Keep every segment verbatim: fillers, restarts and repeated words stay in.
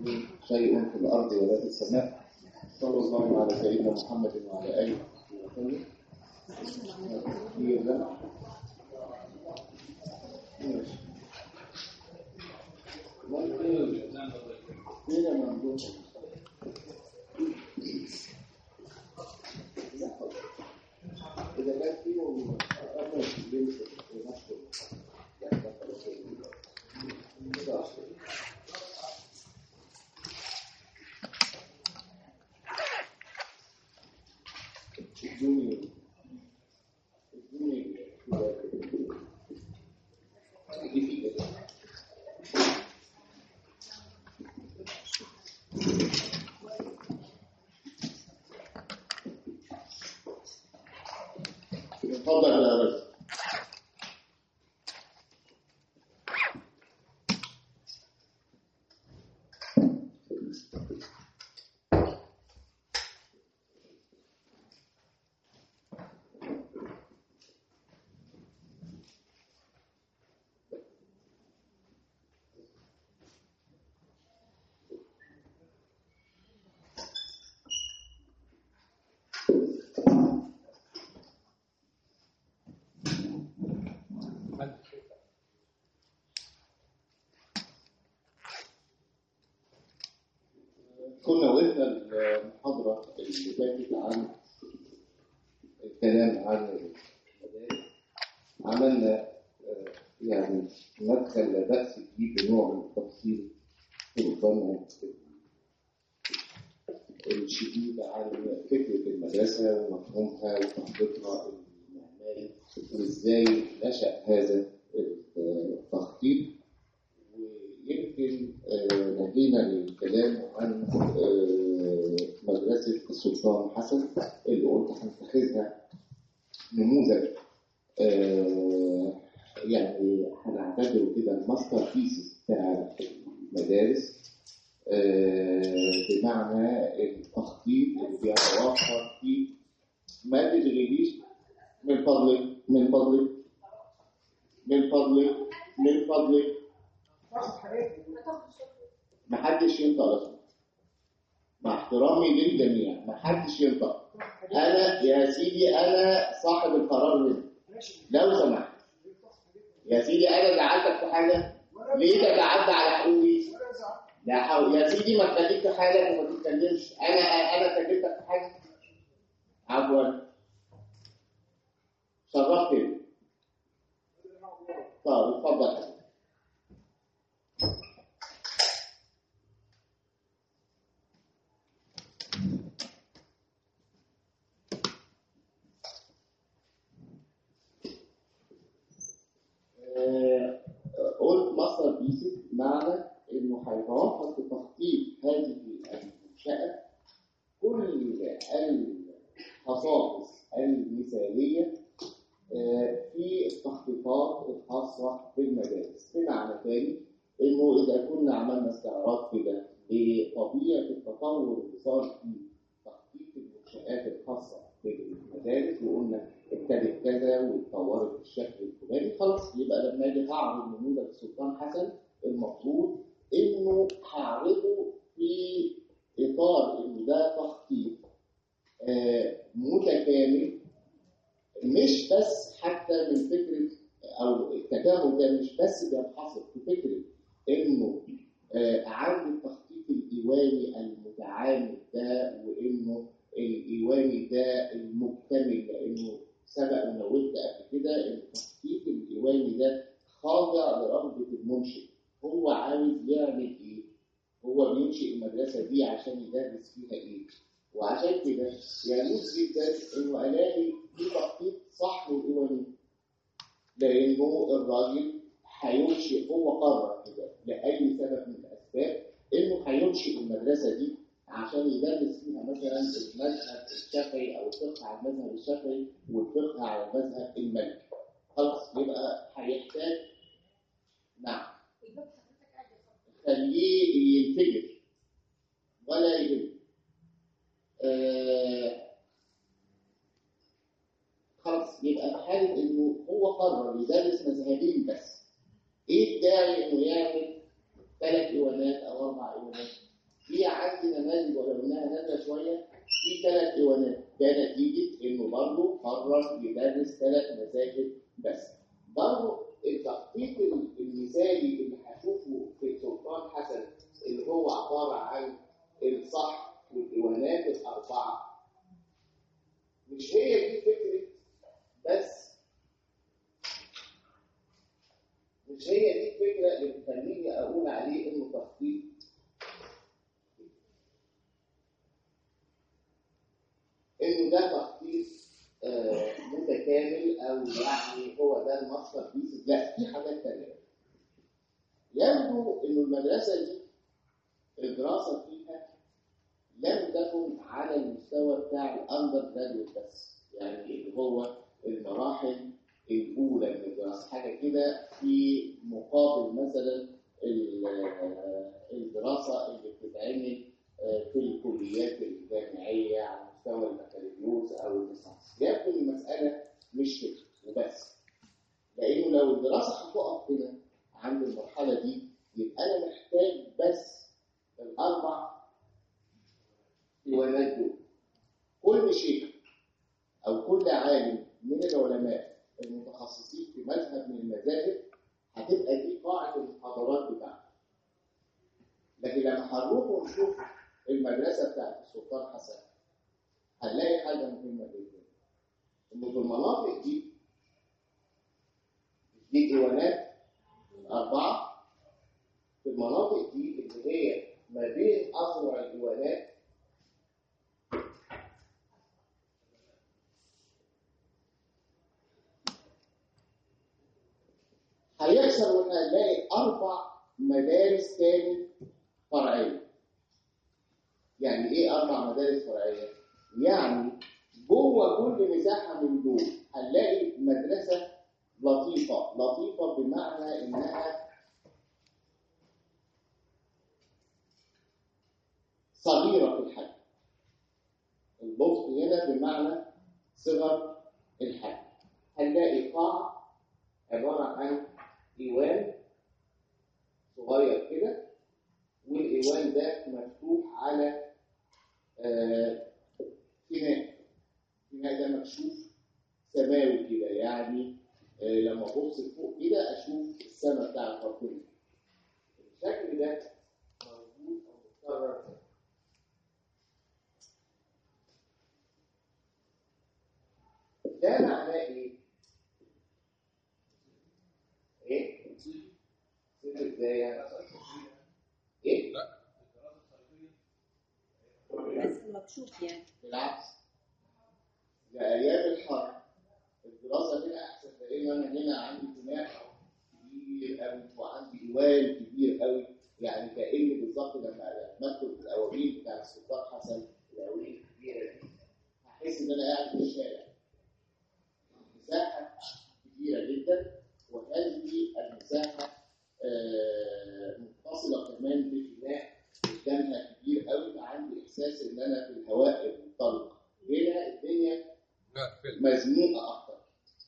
منه شيء في الأرض ولا في السماء. صلى الله على سيدنا محمد وعلى آله وسلم. إذا كان فيهم أمر يمشي ونشر الدنيا الدنيا دي في كده اتفضل يا ريس. كنا وقفنا المحاضرة اللي فاتت عن الكلام عن المدارس. عملنا يعني مدخل لا بأس فيه بنوع من التفصيل في الفن الشديد عن فكرة المدرسة ومفهومها وتخطيطها المعماري وإزاي نشأ هذا التخطيط. ويمكن نهينا للكلام عن مدرسة السلطان حسن اللي قلت هنتخذها نموذج يعني هنعتبره كده الماستر بيسز بتاع المدارس، بمعنى التخطيط اللي بيتوفر فيه. ما تشغليش من فضلك من فضلك من فضلك من فضلك محدش ينطق، مع احترامي للجميع محدش ينطق. انا يا سيدي انا صاحب القرار هنا، لو سمحت يا سيدي. انا زعلتك في حاجه؟ ليه تتعدى على حقوقي؟ لا حول يا سيدي، ما تخليك في حالك وما تتكلمش. انا انا كلمتك في حاجه؟ عفوا، شرفتني. طب اتفضل. قلت ماستر بيسز معنى انه هيتوفر في تخطيط هذه المنشأة كل الخصائص المثالية في التخطيطات الخاصة بالمدارس. بمعنى تاني انه اذا كنا عملنا استعراض كده لطبيعة التطور اللي صار في تخطيط المنشآت الخاصة بالمدارس وقلنا ابتدت كذا واتطورت بالشكل الفلاني، خلاص يبقى لما اجي هعرض نموذج السلطان حسن المفروض انه هعرضه في اطار ان ده تخطيط آه متكامل، مش بس حتى من فكره او التكامل ده مش بس بينحصر في فكره انه آه عند التخطيط الايواني المتعامل ده، وانه الايواني ده المكتمل، لانه سبق ونقولت قبل كده ان التخطيط الايواني ده خاضع لرغبه المنشئ. هو عاوز يعمل ايه؟ هو بينشئ المدرسه دي عشان يدرس فيها ايه؟ وعشان كده يجوز جدا انه الاقي في تخطيط صح وايواني، لانه الراجل هينشئ، هو قرر كده لاي سبب من الاسباب انه هينشئ المدرسه دي عشان يدرس فيها مثلا المذهب الشافعي او الفقه على المذهب الشافعي والفقه على المذهب المالكي. خلاص يبقى هيحتاج نعم خليه ينفجر ولا يهم. آه خلاص يبقى في حاله انه هو قرر يدرس مذهبين بس، ايه الداعي انه يعمل ثلاث ايوانات او اربع ايوانات؟ ده نتيجه انه برضه قرر يدرس ثلاث مذاهب بس. برضه التخطيط المثالي اللي هشوفه في سلطان حسن اللي هو عباره عن الصح والديوانات الاربعه، مش هي دي فكره بس، مش هي دي الفكره اللي بتخليني اقول عليه انه تخطيط. انه ده تخطيط آه متكامل او يعني هو ده الماستر بيس. لا، في حاجات ثانيه. يبدو انه المدرسه دي الدراسه فيها لم تكن على المستوى بتاع الاندر جراديويت بس، يعني اللي هو المراحل الاولى من الدراسه، حاجه كده في مقابل مثلا الدراسه اللي بتتعمل في الكليات الجامعيه على مستوى البكالوريوس او الليسانس. يبدو المساله مش كده وبس، لانه لو الدراسه هتقف هنا عند المرحله دي يبقى انا محتاج بس الاربع ديوانات دول. كل شيء او كل عالم من العلماء المتخصصين في مذهب من المذاهب هتبقى دي قاعده المحاضرات بتاعته. لكن لما هنروح ونشوف المدرسه بتاعت السلطان حسن هنلاقي حاجه مهمه جدا، انه في المناطق دي دي ديوانات اربعه، في المناطق دي اللي هي ما بين اذرع الديوانات هيحصل ان هنلاقي اربع مدارس تاني فرعيه. يعني ايه اربع مدارس فرعيه؟ يعني جوه كل مساحه من دول هنلاقي مدرسه لطيفه، لطيفه بمعنى انها صغيره في الحجم. اللطف هنا بمعنى صغر الحجم. هنلاقي قاعه عباره عن ايوان صغير كده، والايوان ده مفتوح على آه فناء. الفناء ده مكشوف سماوي كده، يعني آه لما ابص فوق كده اشوف السماء بتاعت ربنا. الشكل ده موجود او متكرر. ده معناه ايه؟ ايه؟ سيب ازاي يعني؟ ايه؟ لا بس مكشوف يعني. بالعكس، لأيام الحرب الدراسة هنا أحسن، لأن أنا هنا عندي فناء كبير قوي وعندي إيوان كبير قوي، يعني كأني بالظبط لما بدخل في الأواويل بتاع السلطان حسن، الأواويل الكبيرة دي هحس إن أنا قاعد في الشارع. مساحة كبيرة جدا، وهذه المساحة آه متصلة كمان بفناء قدامها كبير قوي، فعندي إحساس إن أنا في الهواء المنطلق. هنا الدنيا مزنوقة أكتر.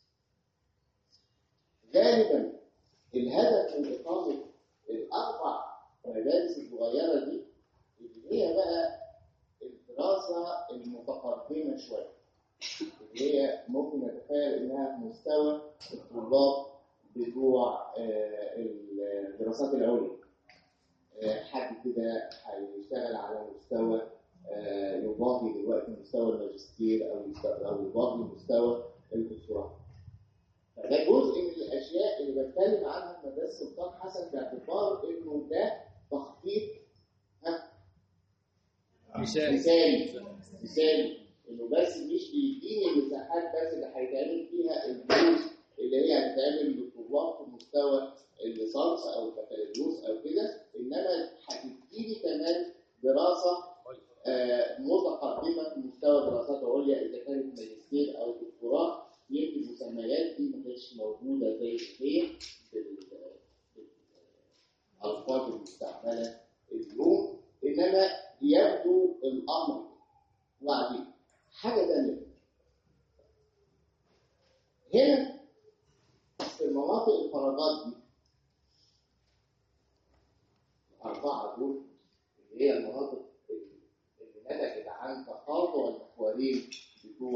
غالبا الهدف من إقامة الأربع مدارس الصغيرة دي اللي هي بقى الدراسة المتقدمة شوية، اللي هي ممكن نتخيل إنها مستوى الطلاب بتوع الدراسات العليا. حد كده هيشتغل على مستوى يضاهي دلوقتي مستوى الماجستير او او يضاهي مستوى الدكتوراه. فده جزء من الاشياء اللي بتكلم عنها في مدرسه سلطان حسن باعتبار انه ده تخطيط مثالي مثالي انه بس مش بيديني المساحات بس اللي هيتعمل فيها الدروس اللي هي هتتعمل للطلاب في مستوى الليسانس او البكالوريوس او كده، انما هتديني كمان دراسه آه متقدمه في مستوى دراسات عليا اذا كانت ماجستير او دكتوراه. يمكن المسميات دي ما كانتش موجوده زي كده بالالفاظ المستعمله اليوم، انما يبدو الامر. وبعدين حاجه ثانيه هنا في المناطق الفراغات دي الاربعه دول اللي هي المناطق اللي نتجت عن تقاطع المحورين بتوع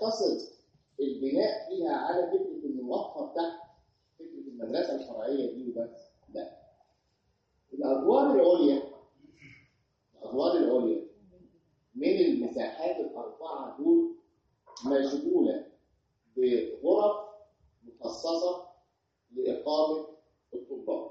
يقتصر البناء فيها على فكره ان الوقفه تحت فكره المدرسه الفرعيه دي وبس، لا. الادوار العليا الادوار العليا من المساحات الاربعه دول مشغوله بغرف مخصصه لاقامه الطلاب.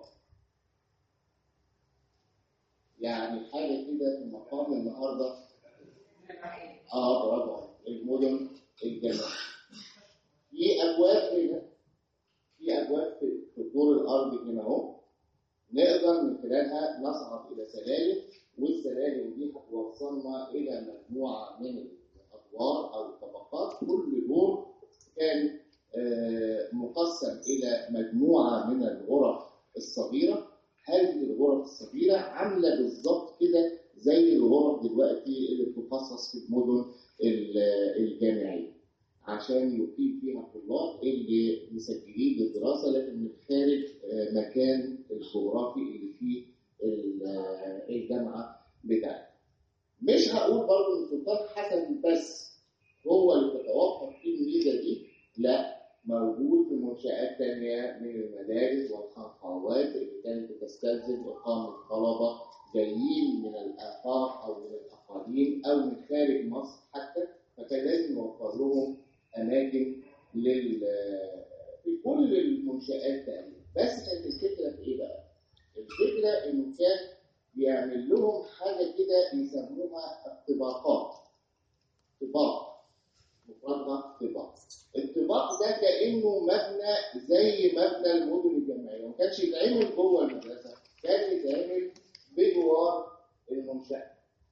يعني حاجه كده في مقام النهارده اه برافو المدن الجامعيه. في ابواب هنا، في ابواب في الدور الارضي هنا اهو، نقدر من خلالها نصعد الى سلالم، والسلالم دي هتوصلنا الى مجموعه من الادوار او الطبقات. كل دور كان مقسم الى مجموعه من الغرف الصغيره. هذه الغرف الصغيره عامله بالظبط كده زي الغرف دلوقتي اللي بتخصص في المدن الجامعيه عشان يقيم فيها الطلاب اللي مسجلين للدراسه لكن من خارج مكان الجغرافي اللي فيه الجامعه بتاعتها. مش هقول برضه ان سلطان حسن بس هو اللي بتتوفر فيه الميزه دي، لا، موجود في منشآت تانية من المدارس والخانقاوات اللي كانت بتستلزم إقامة طلبة جايين من الآفاق أو من الأقاليم أو من خارج مصر حتى، فكان لازم نوفر لهم أماكن لل في كل المنشآت تقريبا. بس كانت الفكرة في إيه بقى؟ الفكرة إنه كان بيعمل لهم حاجة كده يسموها الطباقات. طباق مفردها طباق. الطباق ده كأنه مبنى زي مبنى المدن الجامعية، ما كانش يتعمل جوه المدرسة، كان يتعمل بجوار المنشأة.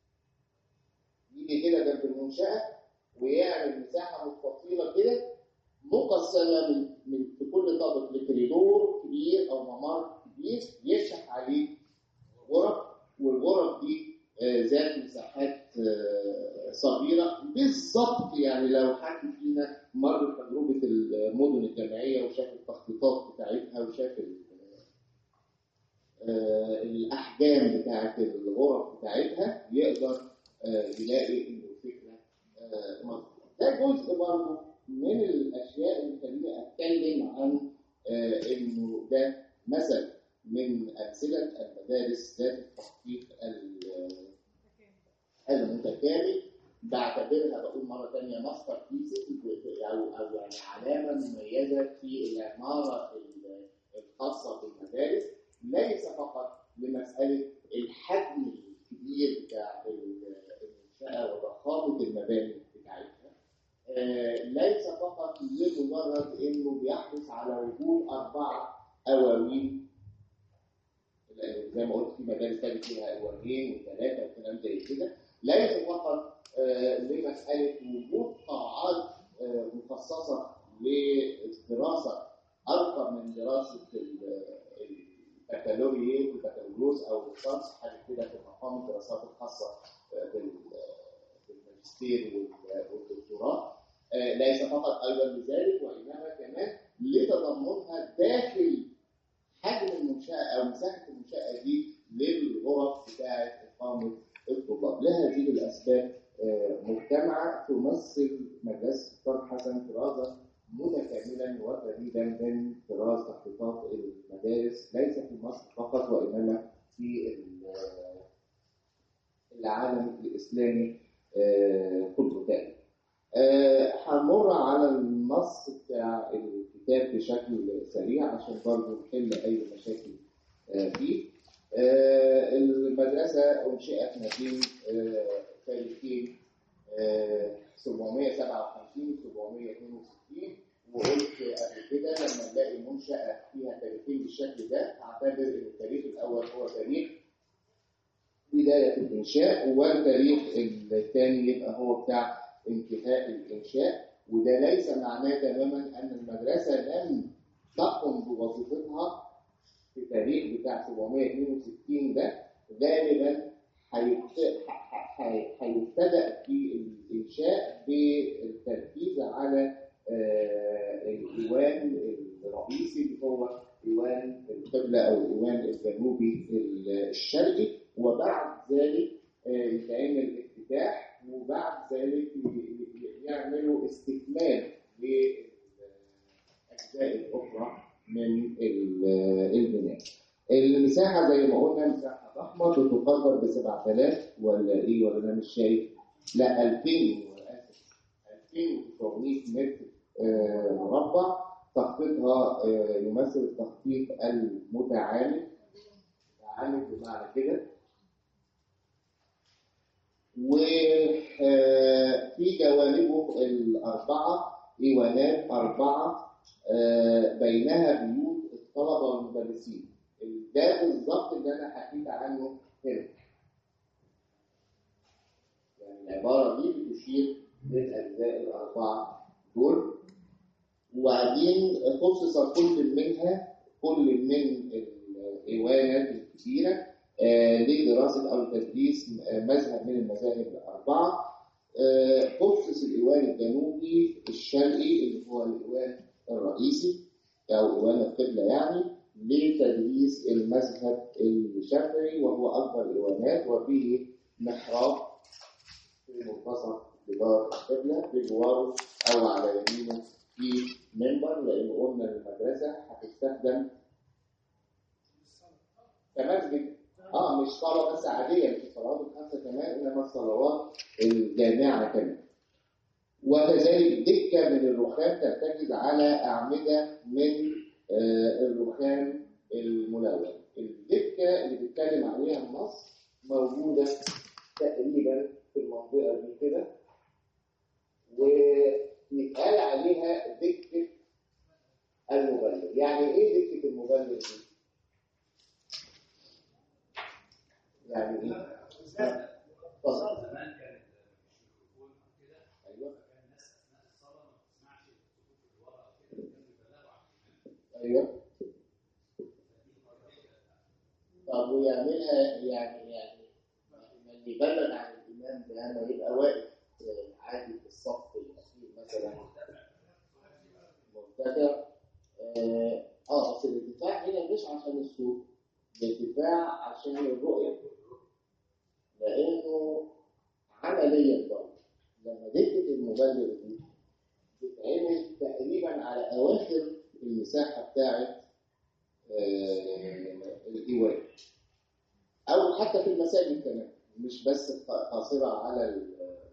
يجي كده جنب المنشأة ويعمل مساحة مستطيلة كده مقسمة من من في كل طابق لكوريدور كبير أو ممر كبير يفتح عليه غرف، والغرف دي ذات مساحات صغيرة بالظبط. يعني لو حد فينا مر بتجربة المدن الجامعية وشاف التخطيطات بتاعتها وشاف الأحجام بتاعت الغرف بتاعتها يقدر يلاقي إن الفكرة مظبوطة. ده جزء برضه من الأشياء اللي خليني أتكلم عن إنه ده مثل من أمثلة المدارس ذات التخطيط المتكامل. بعتبرها بقول مرة ثانية ماستر بيسز أو أو يعني علامة مميزة في العمارة الخاصة بالمدارس، ليس فقط لمسألة الحجم الكبير بتاع المنشأة وضخامة المباني بتاعتها، ليس فقط لمجرد إنه بيحرص على وجود أربعة أواوين زي ما قلت في مدارس تانية فيها أواوين وثلاثة وكلام زي كده، ليس فقط آه لمسألة وجود قاعات آه مخصصة للدراسة أكثر من دراسة البكالوريوس والبكالوريوس أو الليسانس، حاجة كده في مقام الدراسات الخاصة بالماجستير والدكتوراه. آه ليس فقط أيضا لذلك وإنما كمان لتضمنها داخل حجم المنشأة أو مساحة المنشأة دي للغرف بتاعة إقامة الطلاب. لهذه الأسباب مجتمعة تمثل مدرسة سلطان حسن طرازا متكاملا وفريدا من طراز تخطيطات المدارس ليس في مصر فقط وإنما في العالم الإسلامي كله تقريبا. هنمر على النص بتاع الكتاب بشكل سريع عشان برضه نحل أي مشاكل فيه. المدرسة أنشئت ما بين تاريخين سبعمائة وسبعة وخمسين و سبعمائة واثنين وستين، وقلت قبل كده لما نلاقي منشأة فيها تاريخين بالشكل ده هعتبر إن التاريخ الأول هو تاريخ بداية الإنشاء والتاريخ الثاني يبقى هو بتاع انتهاء الإنشاء. وده ليس معناه تماما أن المدرسة لم تقم بوظيفتها في التاريخ بتاع سبعمائة واثنين وستين ده. غالبا هيبتدأ في الإنشاء بالتركيز على الإيوان الرئيسي اللي هو إيوان القبلة أو الإيوان الجنوبي الشرقي، وبعد ذلك يتعمل افتتاح، وبعد ذلك يعملوا استكمال من البناء. المساحة زي ما قلنا مساحة ضخمة بتقدر ب سبعة آلاف ولا إيه ولا أنا مش شايف؟ لا ألفين ألفين وتسعمائة متر مربع. تخطيطها يمثل التخطيط المتعامد، متعامد بمعنى كده. وفي جوانبه الأربعة إيوانات أربعة بينها بيوت الطلبة والمدرسين. ده بالظبط اللي أنا حكيت عنه هنا. يعني العبارة دي بتشير للأجزاء الأربعة دول. وبعدين خصص كل منها كل من الإيوانات الكبيرة آه لدراسة أو تدريس مذهب من المذاهب الأربعة. آه خصص الإيوان الجنوبي الشرقي اللي هو الإيوان الرئيسي أو إيوان القبلة يعني لتدريس المذهب الشافعي، وهو أكبر الإيوانات، وفيه محراب في منتصف جدار القبلة بجواره أو على يمينه في منبر، لأن قلنا المدرسة هتستخدم كمسجد. اه مش صلاة بس عادية، مش الصلوات الخمسة كمان، إنما الصلوات الجامعة كمان. وكذلك دكة من الرخام ترتكز على أعمدة من آه الرخام الملون. الدكة اللي بيتكلم عليها النص موجودة تقريبا في المنطقة دي كده، ويتقال عليها دكة المبلغ. يعني إيه دكة المبلغ دي؟ يعني ايه؟ طبعا زمان كانت الميكروفون كده، ايوه، فكان الناس اثناء الصلاه ما بتسمعش الصوت اللي ورا كده، كانوا بيبلغوا عن ايوه. طب ويعملها يعني يعني لما يبلغ عن الامام ده ما يبقى واقف عادي في الصف الاخير مثلا مرتفع. اه اصل الارتفاع هنا مش عشان الصوت، الارتفاع عشان الرؤيه، لأنه عمليا برضه لما دكة المبلغ دي بتتعمل تقريبا على أواخر المساحة بتاعة آه الإيوان، أو حتى في المساجد كمان، مش بس قاصرة على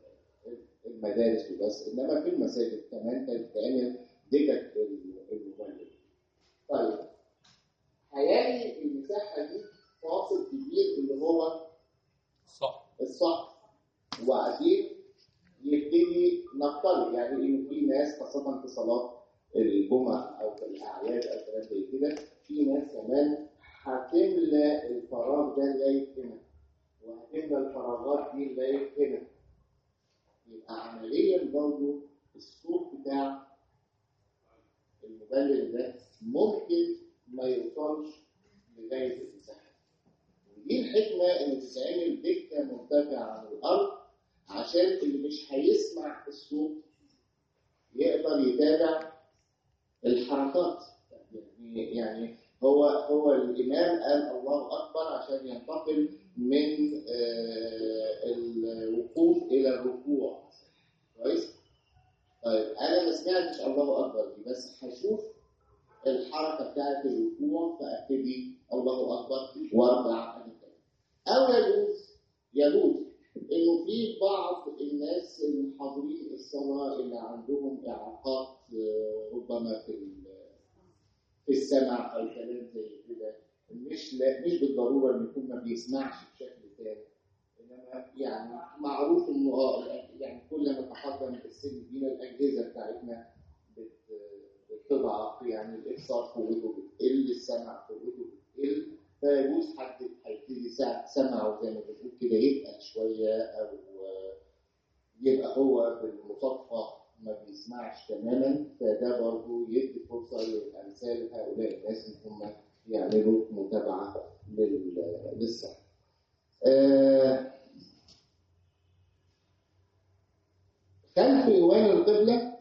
المدارس وبس، إنما في المساجد كمان بتتعمل دكة المبلغ. طيب هيلاقي المساحة دي فاصل كبير اللي هو صح الصح، وبعدين يبتدي نفترض يعني انه في ناس خاصه في صلاه الجمعه او في الاعياد او كلام زي كده، في ناس كمان هتملى الفراغ ده لغايه هنا، وهتملى الفراغات دي لغايه هنا. يبقى عمليا برضه الصوت بتاع المبلغ ده ممكن ما يوصلش لغايه المساحه. دي الحكمة اللي بتتعمل دكة مرتفعة عن الأرض، عشان اللي مش هيسمع الصوت يقدر يتابع الحركات. يعني يعني هو هو الإمام قال الله أكبر عشان ينتقل من آه الوقوف إلى الركوع، كويس؟ طيب أنا ما سمعتش الله أكبر دي، بس هشوف الحركة بتاعت الركوع فأبتدي الله أكبر وأرجع. أو يجوز يجوز إنه في بعض الناس الحاضرين الصلاة اللي عندهم إعاقات ربما في في السمع أو كلام زي كده، مش لا مش بالضرورة إنه يكون ما بيسمعش بشكل تام، إنما يعني معروف إنه آه يعني كل ما تقدم السن بينا الأجهزة بتاعتنا بتضعف، يعني الإبصار قوته بتقل، السمع قوته بتقل، فيجوز حد هيبتدي سمعه زي ما بنقول كده يبقى شويه، او يبقى هو بالمصادفه ما بيسمعش تماما، فده برضه يدي فرصه لامثال هؤلاء الناس ان هم يعملوا متابعه للصح. آه خلف ايوان القبله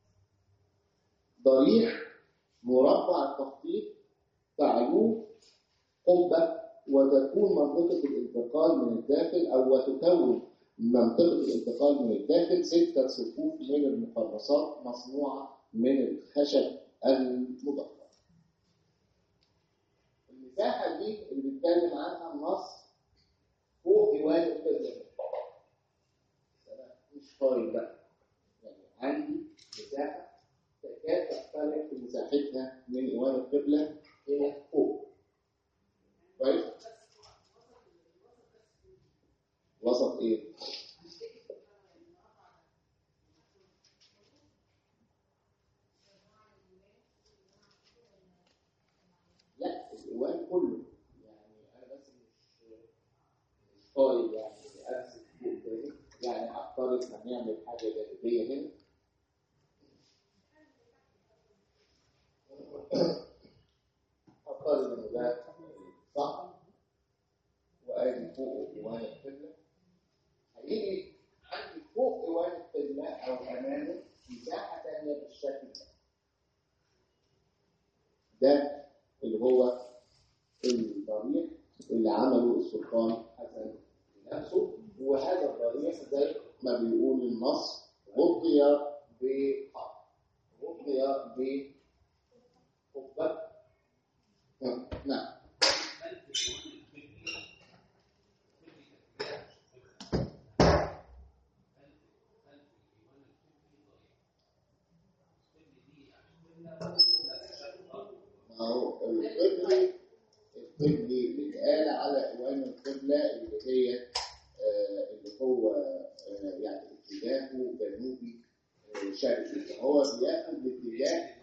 ضريح مربع التخطيط تعلوه قبة، وتكون منطقة الانتقال من الداخل أو وتكون منطقة الانتقال من الداخل ستة صفوف من المقرصات مصنوعة من الخشب المضخم. دي اللي بيتكلم عنها النص فوق ايوان القبله. مش طايل بقى، يعني عندي مساحه تكاد تختلف في مساحتها من ايوان القبله هنا فوق. كويس؟ وسط ايه؟ لا، الايوان كله، يعني انا بس مش مش طايل يعني ارسم فوق تاني، يعني افترض هنعمل حاجه جانبيه هنا. افترض ان ده صح وادي فوق ايوان القبله، هيجي عندي فوق ايوان القبله او امامه مساحه ثانيه بالشكل ده. ده اللي هو الضريح اللي عمله السلطان حسن لنفسه، وهذا الضريح زي ما بيقول النص غطي بحق، غطي بقبه. نعم. ما هو القبلي القبلي بيتقال على ايوان القبله اللي هي آه اللي هو آه يعني اتجاهه جنوبي آه شرقي، فهو بياخد الاتجاه.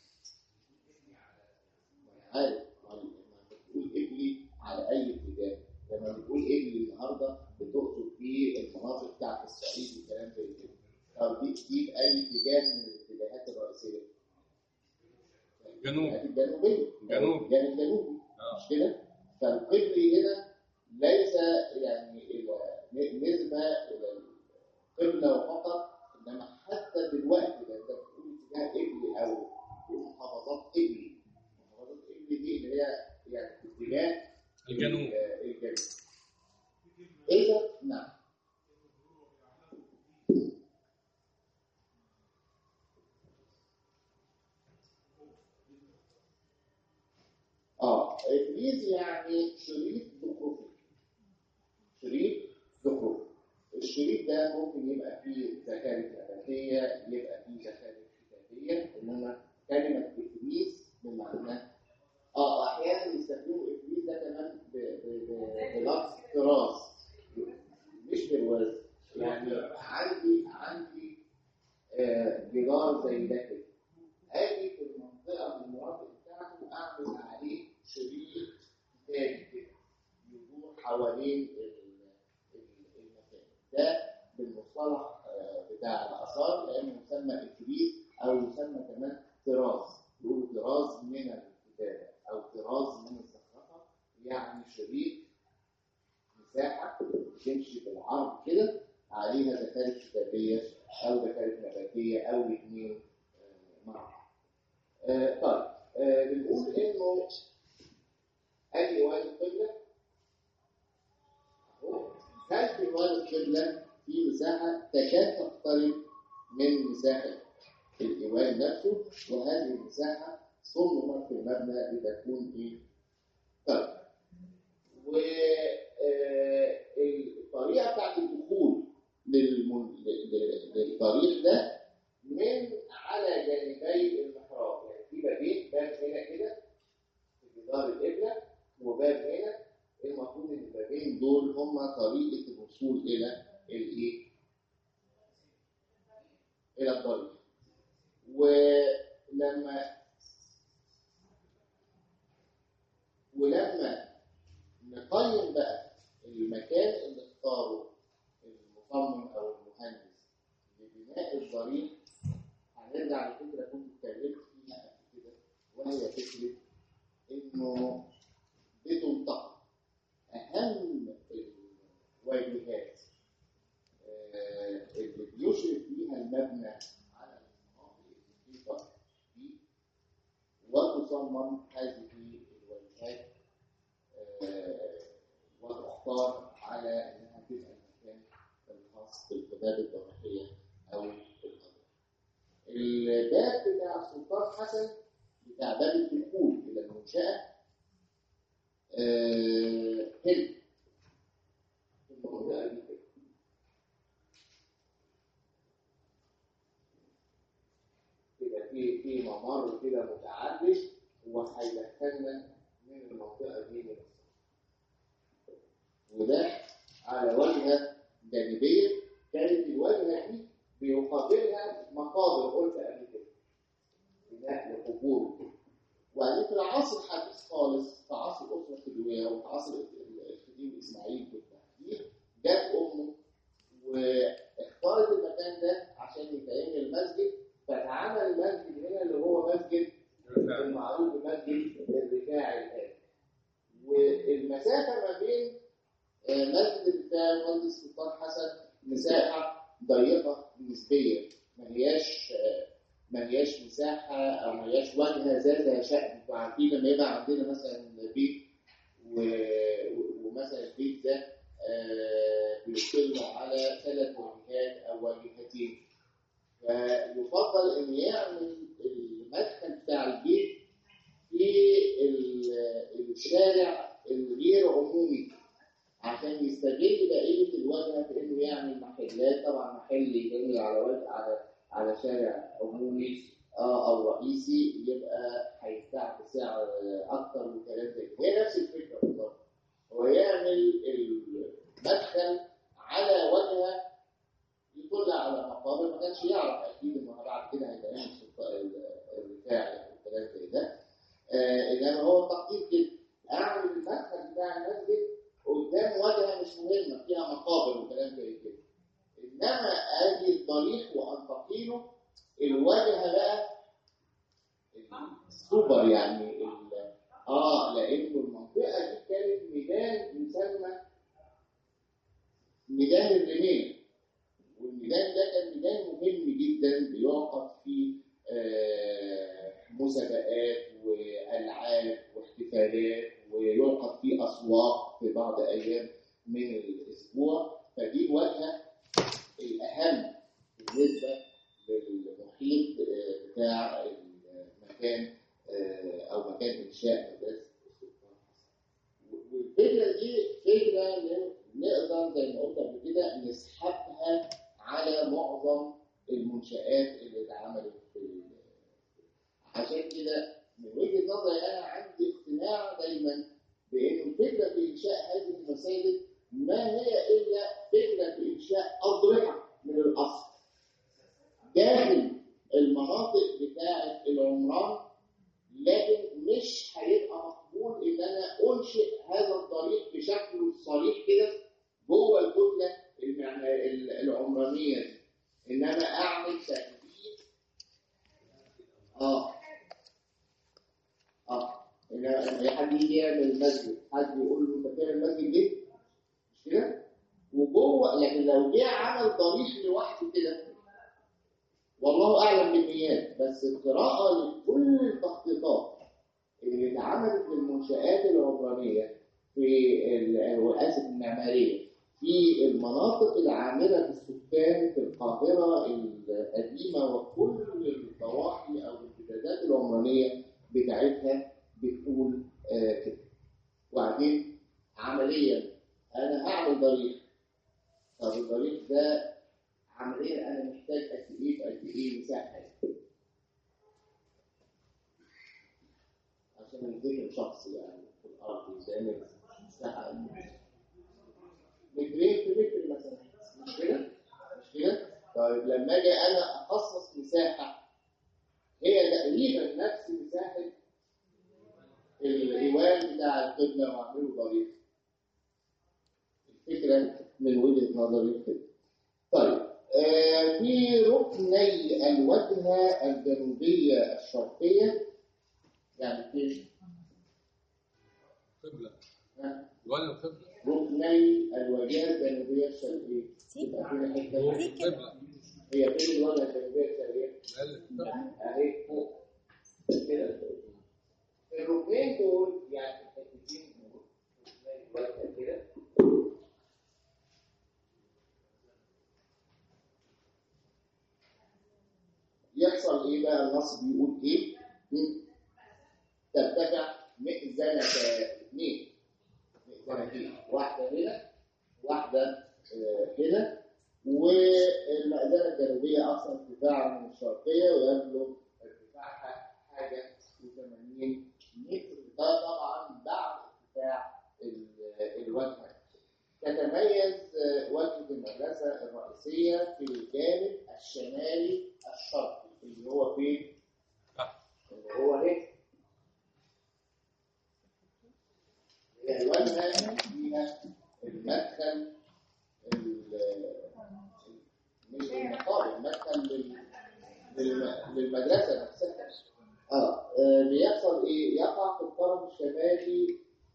عارف لما بتقول قبلي على اي اتجاه، لما بتقول قبلي النهارده بتقصد فيه المناطق بتاعت الصعيد والكلام زي كده. طب دي دي باي اتجاه من الاتجاهات الرئيسيه؟ جنوب الجنوبيه، جنوب الاتجاه الجنوبي، مش كده؟ فالقبلي هنا ليس يعني الى نسبه الى القبله فقط، انما حتى دلوقتي لو انت بتقول اتجاه قبلي او محافظات قبلي، محافظات قبلي دي اللي هي يعني اتجاه الجنوب الجنوب. اذا نعم. اه ابليس يعني شريط زخرفي، شريط زخرفي. الشريط ده ممكن يبقى فيه زخارف نباتيه، يبقى فيه زخارف كتابيه، انما كلمه ابليس بمعنى اه احيانا يستخدموا ابليس ده كمان بلفظ تراث مش برواز. يعني عندي عندي آه جدار زي ده كده، اجي في المنطقه من المناطق بتاعته اعمل عليه شريط كتابي كده يدور حوالين المكان ده بالمصطلح بتاع الاثار، لانه يسمى ابليس او يسمى كمان طراز، يقولوا طراز من الكتابه او طراز من الزخرفه، يعني شريط مساحه تمشي بالعرض كده عليها زخارف كتابيه او زخارف نباتيه او الاثنين مع بعض. آه طيب آه بنقول انه ادي ايوان القبله اهو، خلف ايوان القبله في مساحه تكاد تقترب من مساحه الايوان نفسه، وهذه المساحه صممت في المبنى لتكون ايه؟ طيب والطريقه بتاعت الدخول للطريق ده من على جانبي المحراب، يعني في بابين، باب هنا كده في جدار القبله وباب هنا. المفروض ان البابين دول هم طريقه الوصول الى الايه؟ الى الطريق. ولما ولما نقيم بقى المكان اللي اختاره المصمم او المهندس لبناء الطريق، هنرجع لفكره كنت اتكلمت فيها قبل كده، وهي فكره انه بتنتقل اهم الواجهات اللي بيشرف فيها المبنى على المناطق المحيطه به، وتصمم هذه الواجهات وتختار على انها تبقى المكان الخاص بالقباب الضريحيه او القباب. الباب بتاع السلطان حسن بتاع باب الدخول الى المنشاه آه هنا في المنطقة دي كده كده في في ممر كده متعرج وهيدخلنا من المنطقة دي للصف. وده على واجهة جانبية، كانت الواجهة دي بيقابلها مقابر قلت قبل كده بناء لقبور. وبعدين في العصر الحديث خالص في عصر الأسرة الخديوية وفي عصر الخديوي إسماعيل بالتحديد جت أمه واختارت المكان ده عشان يتعمل المسجد، فاتعمل المسجد هنا اللي هو مسجد المعروف بمسجد الرفاعي الآن. والمسافة ما بين مسجد الرفاعي ومسجد السلطان حسن مساحة ضيقة نسبيا، ما هياش ما هياش مساحة أو ما هياش واجهة ذات شأن. انتوا عارفين لما يبقى عندنا مثلا بيت ومثلا البيت ده بيطل على ثلاث واجهات أو واجهتين، فيفضل إن يعمل المدخل بتاع البيت في الشارع الغير عمومي عشان يستغل بقية الواجهة في إنه يعمل محلات. طبعا محل يتعمل على وجه على على شارع عمومي اه او رئيسي يبقى هيدفع بسعر اكتر وكلام زي كده. هي نفس الفكره بالظبط، هو يعمل المدخل على وجهه يطلع على مقابر ما كانش يعرف اكيد انه بعد كده هيبقى يعمل الرفاعي والكلام زي ده. آه انما هو التخطيط كده، اعمل المدخل بتاع المسجد قدام واجهه مش مهمه فيها مقابر وكلام زي كده، انما اجي الطريق وانتقله الواجهه بقى السوبر يعني اه لانه المنطقه دي كانت ميدان يسمى ميدان الرميل، والميدان ده كان ميدان مهم جدا بيعقد فيه آه مسابقات والعاب واحتفالات ويعقد فيه اسواق في بعض ايام من الاسبوع. فدي الواجهه الأهم بالنسبة للمحيط بتاع المكان أو مكان إنشاء مدرسة السلطان حسن. والفكرة دي فكرة نقدر زي ما قلت قبل كده نسحبها على معظم المنشآت اللي اتعملت في. عشان كده من وجهة نظري أنا عندي اقتناع دايما بأن الفكرة في إنشاء هذه المساجد ما هي إلا فكرة في إنشاء أضرحة من الأصل داخل المناطق بتاعة العمران، لكن مش هيبقى مقبول إن أنا أنشئ هذا الطريق بشكل صريح كده جوه الكتلة العمرانية دي، إنما أعمل تأثير آه آه إن حد يجي يعمل مسجد حد يقول له أنت بتعمل مسجد ليه؟ مش كده؟ وجوه لكن لو جه عمل طريق لوحده كده والله اعلم بالنيات، بس القراءه لكل التخطيطات اللي اتعملت للمنشآت العمرانيه في الرئاسه المعماريه في المناطق العامله بالسكان في القاهره القديمه وكل الضواحي او الامتدادات العمرانيه بتاعتها بتقول آه كده. وبعدين عمليا انا هعمل ضريح، طب الضريح ده عمليا انا محتاج قد ايه قد ايه مساحه عشان الذكر شخصي يعني في الارض يتعمل مساحه مترين في متر مثلا، مش كده؟ مش كده؟ طيب لما اجي انا اخصص مساحه هي تقريبا نفس مساحه الايوان بتاع القبله واعمله ضريح. الفكره من وجهه نظري كده. طيب آه في ركني الوجهه الجنوبيه الشرقيه يعني فين؟ قبله. ها؟ ولا القبله. ركني الوجهه الجنوبيه الشرقيه. يبقى فين حته؟ قبله. هي فين الوجهه الجنوبيه الشرقيه؟ اهي فوق كده. الركنين دول يعني حتتين الوجهه كده. يحصل ايه بقى؟ النص بيقول ايه؟ ترتفع مئذنة اثنين كناتين، واحدة هنا واحدة آه، هنا. والمأذنة الجنوبية أصلا ارتفاعها من الشرقية ويبلغ ارتفاعها حاجة وثمانين متر، ده طبعا بعد ارتفاع الواجهة. تتميز واجهة المدرسة الرئيسية في الجانب الشمالي الشرقي اللي هو فين؟ اللي هو هنا. هي الواجهة فيها المدخل مش المقابل، المدخل للمدرسة نفسها. اه بيحصل ايه؟ يقع في الطرف الشمالي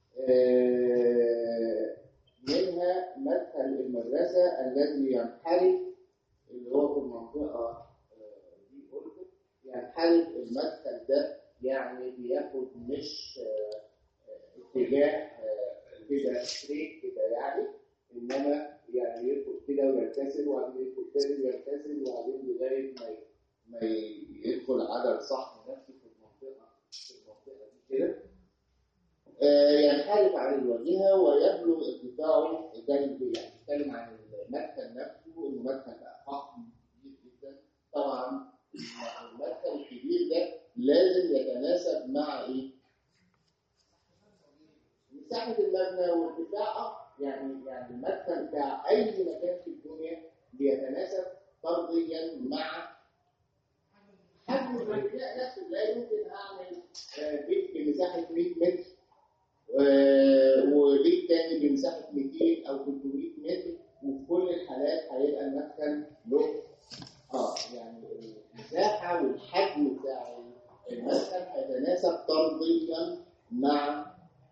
آه منها مدخل المدرسة الذي ينحرف، اللي هو في المنطقة دي قلت ينحرف المدخل ده، يعني بياخد مش اتجاه كده ستريت كده يعني، انما يعني يدخل كده ويرتسل وبعدين يدخل تاني ويرتسل وبعدين لغايه ما ما يدخل على الصحن نفسه في المنطقه في المنطقه دي كده. آه ينحرف عن الواجهه ويبلغ ارتفاعه جانبيا. يعني بيتكلم عن المدخل نفسه انه مدخل بقى فخم كبير جدا. طبعا المدخل الكبير ده لازم يتناسب مع ايه؟ مساحه المبنى وارتفاعه. يعني يعني المدخل بتاع اي مكان في الدنيا بيتناسب طرديا مع حجم البناء نفسه. لا يمكن اعمل بيت بمساحه مية متر وبيت تاني بمساحه مئتين او ثلاثمئة متر، وفي كل الحالات هيبقى المدخل له اه يعني المساحه والحجم بتاع المدخل هيتناسب طرديا مع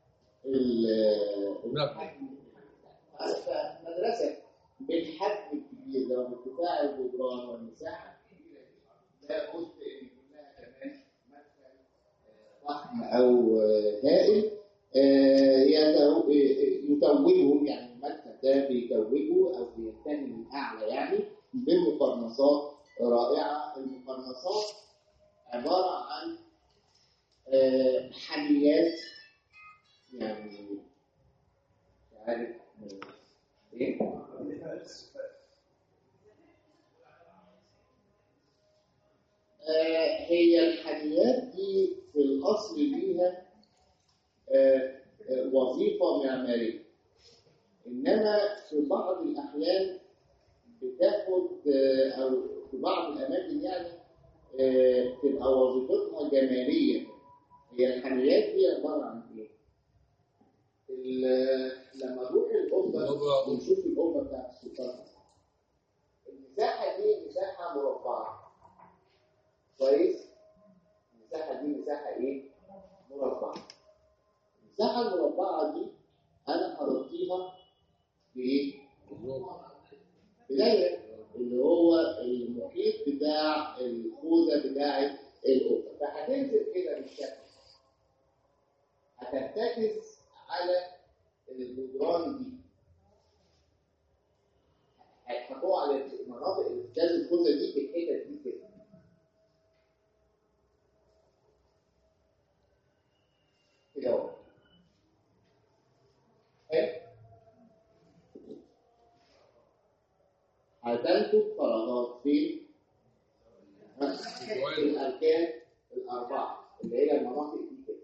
الحجم. مدرسة بالحجم الكبير ده وارتفاع الجدران والمساحة الكبيرة دي لا بد ان يكون لها كمان مدخل ضخم او هائل يتوجهم. يعني المدخل ده بيتوجه او بينتمي من اعلى يعني بمقرنصات رائعة. المقرنصات عبارة عن حليات، يعني مش عارف ايه آه هي الحليات دي في الاصل ليها آه آه وظيفه معماريه، انما في بعض الاحيان بتاخد آه او في بعض الاماكن يعني آه تبقى وظيفتها جماليه. هي الحليات دي عباره عن ايه؟ لما نروح القبه ونشوف القبه بتاعت السلطان، المساحه دي مساحه مربعه كويس. المساحه دي مساحه ايه؟ مربعه. المساحه المربعه دي انا هرصيها بايه؟ بدايه اللي هو المحيط بتاع الخوذه بتاعت القبه، فهتنزل كده بالشكل، هترتكز على الجدران دي، هتحطوها على مناطق ارتكاز الخوذه دي في الحتت دي كده. كده اهو. حلو. هتنتج فراغات فين؟ في الاركان الاربعه اللي هي المناطق دي كده.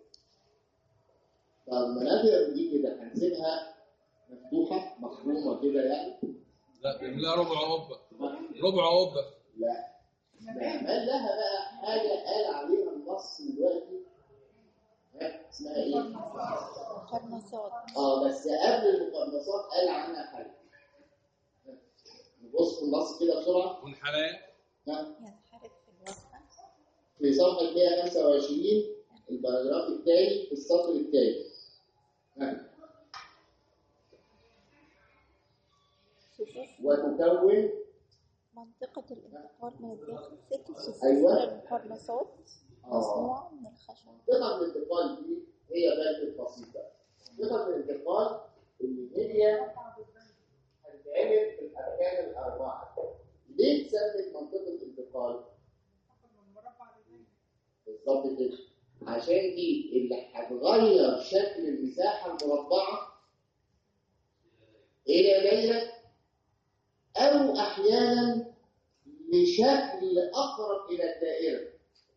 فالمناطق دي كده هنسيبها مفتوحه مخرومه كده يعني. لا بنعملها ربع قبه. ربع قبه. لا نعمل لها بقى حاجه قال عليها النص دلوقتي اسمها ايه؟ مقرنصات. اه بس قبل المقرنصات قال عنها حاجه. نبص في النص كده بسرعه. منحنيات. ها؟ ينحرف في الوسط. في صفحه مئة وخمسة وعشرين الباراجراف الثاني في السطر الثاني. ها؟ وتكون منطقة الانتقال من الداخل ست صفوف أيوة. المقرنصات مصنوعة من الخشب. منطقة الانتقال دي هي بقى البسيطة. منطقة الانتقال اللي هي هتتعمل في الأركان الأربعة. ليه اتسمت منطقة انتقال؟ بالظبط كده. عشان دي اللي هتغير شكل المساحة المربعة إلى دايرة، أو أحيانا لشكل أقرب إلى الدائرة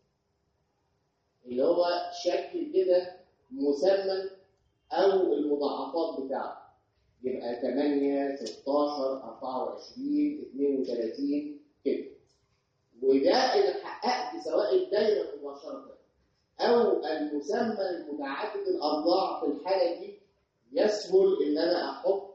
اللي هو شكل كده مسمى أو المضاعفات بتاعته، يبقى ثمانية ستاشر أربعة وعشرين اثنين وثلاثين كده. وده إذا حققت سواء الدايرة مباشرة أو المسمى المتعدد الأضلاع في الحالة دي، يسهل إن أنا أحط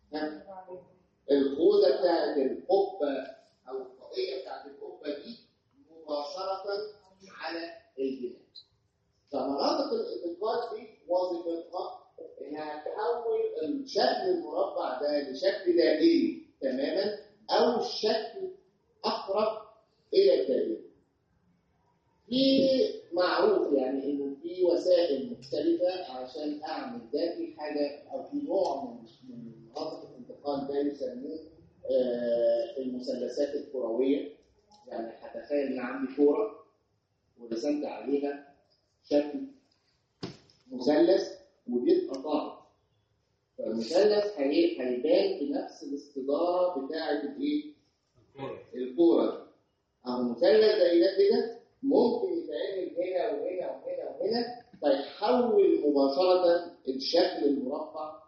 الخوذة بتاعت القبة أو الطاقية بتاعت القبة دي مباشرة على الجناب. فمناطق الانتقال دي وظيفتها إنها تحول الشكل المربع ده لشكل دائري تماما أو الشكل أقرب إلى الدائرة. في معروف يعني إنه في وسائل مختلفة عشان أعمل ده. في حاجة أو في نوع من من مناطق الانتقال ده يسموه آه المثلثات الكروية. يعني هتخيل إن عندي كورة ورسمت عليها شكل مثلث ودي اتقطعت، فالمثلث هيبان بنفس الاستدارة بتاعة الإيه؟ الكورة دي. أهو مثلث زي ده كده ممكن يتعمل هنا وهنا وهنا وهنا فيحول مباشرة الشكل المربع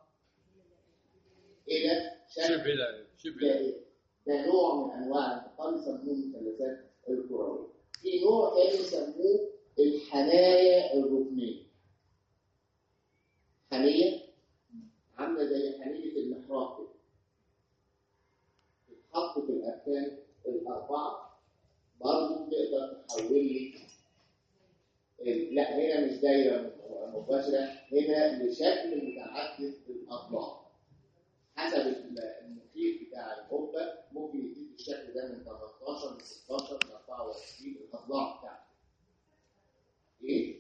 إلى شكل دائري. ده نوع من أنواع الانتقال يسموه المثلثات الكروية. في نوع تاني يسموه الحنايا الركنية. حنية عاملة زي حنية المحراب كده، تتحط في الأركان الأربعة، برضه تقدر تحول لي لا هنا مش دايرة مباشرة، هنا لشكل متعدد الأضلاع حسب المحيط بتاع القبة. ممكن يديك الشكل ده من تمنتاشر ل ستاشر ل أربعة وعشرين الأضلاع بتاعته. إيه؟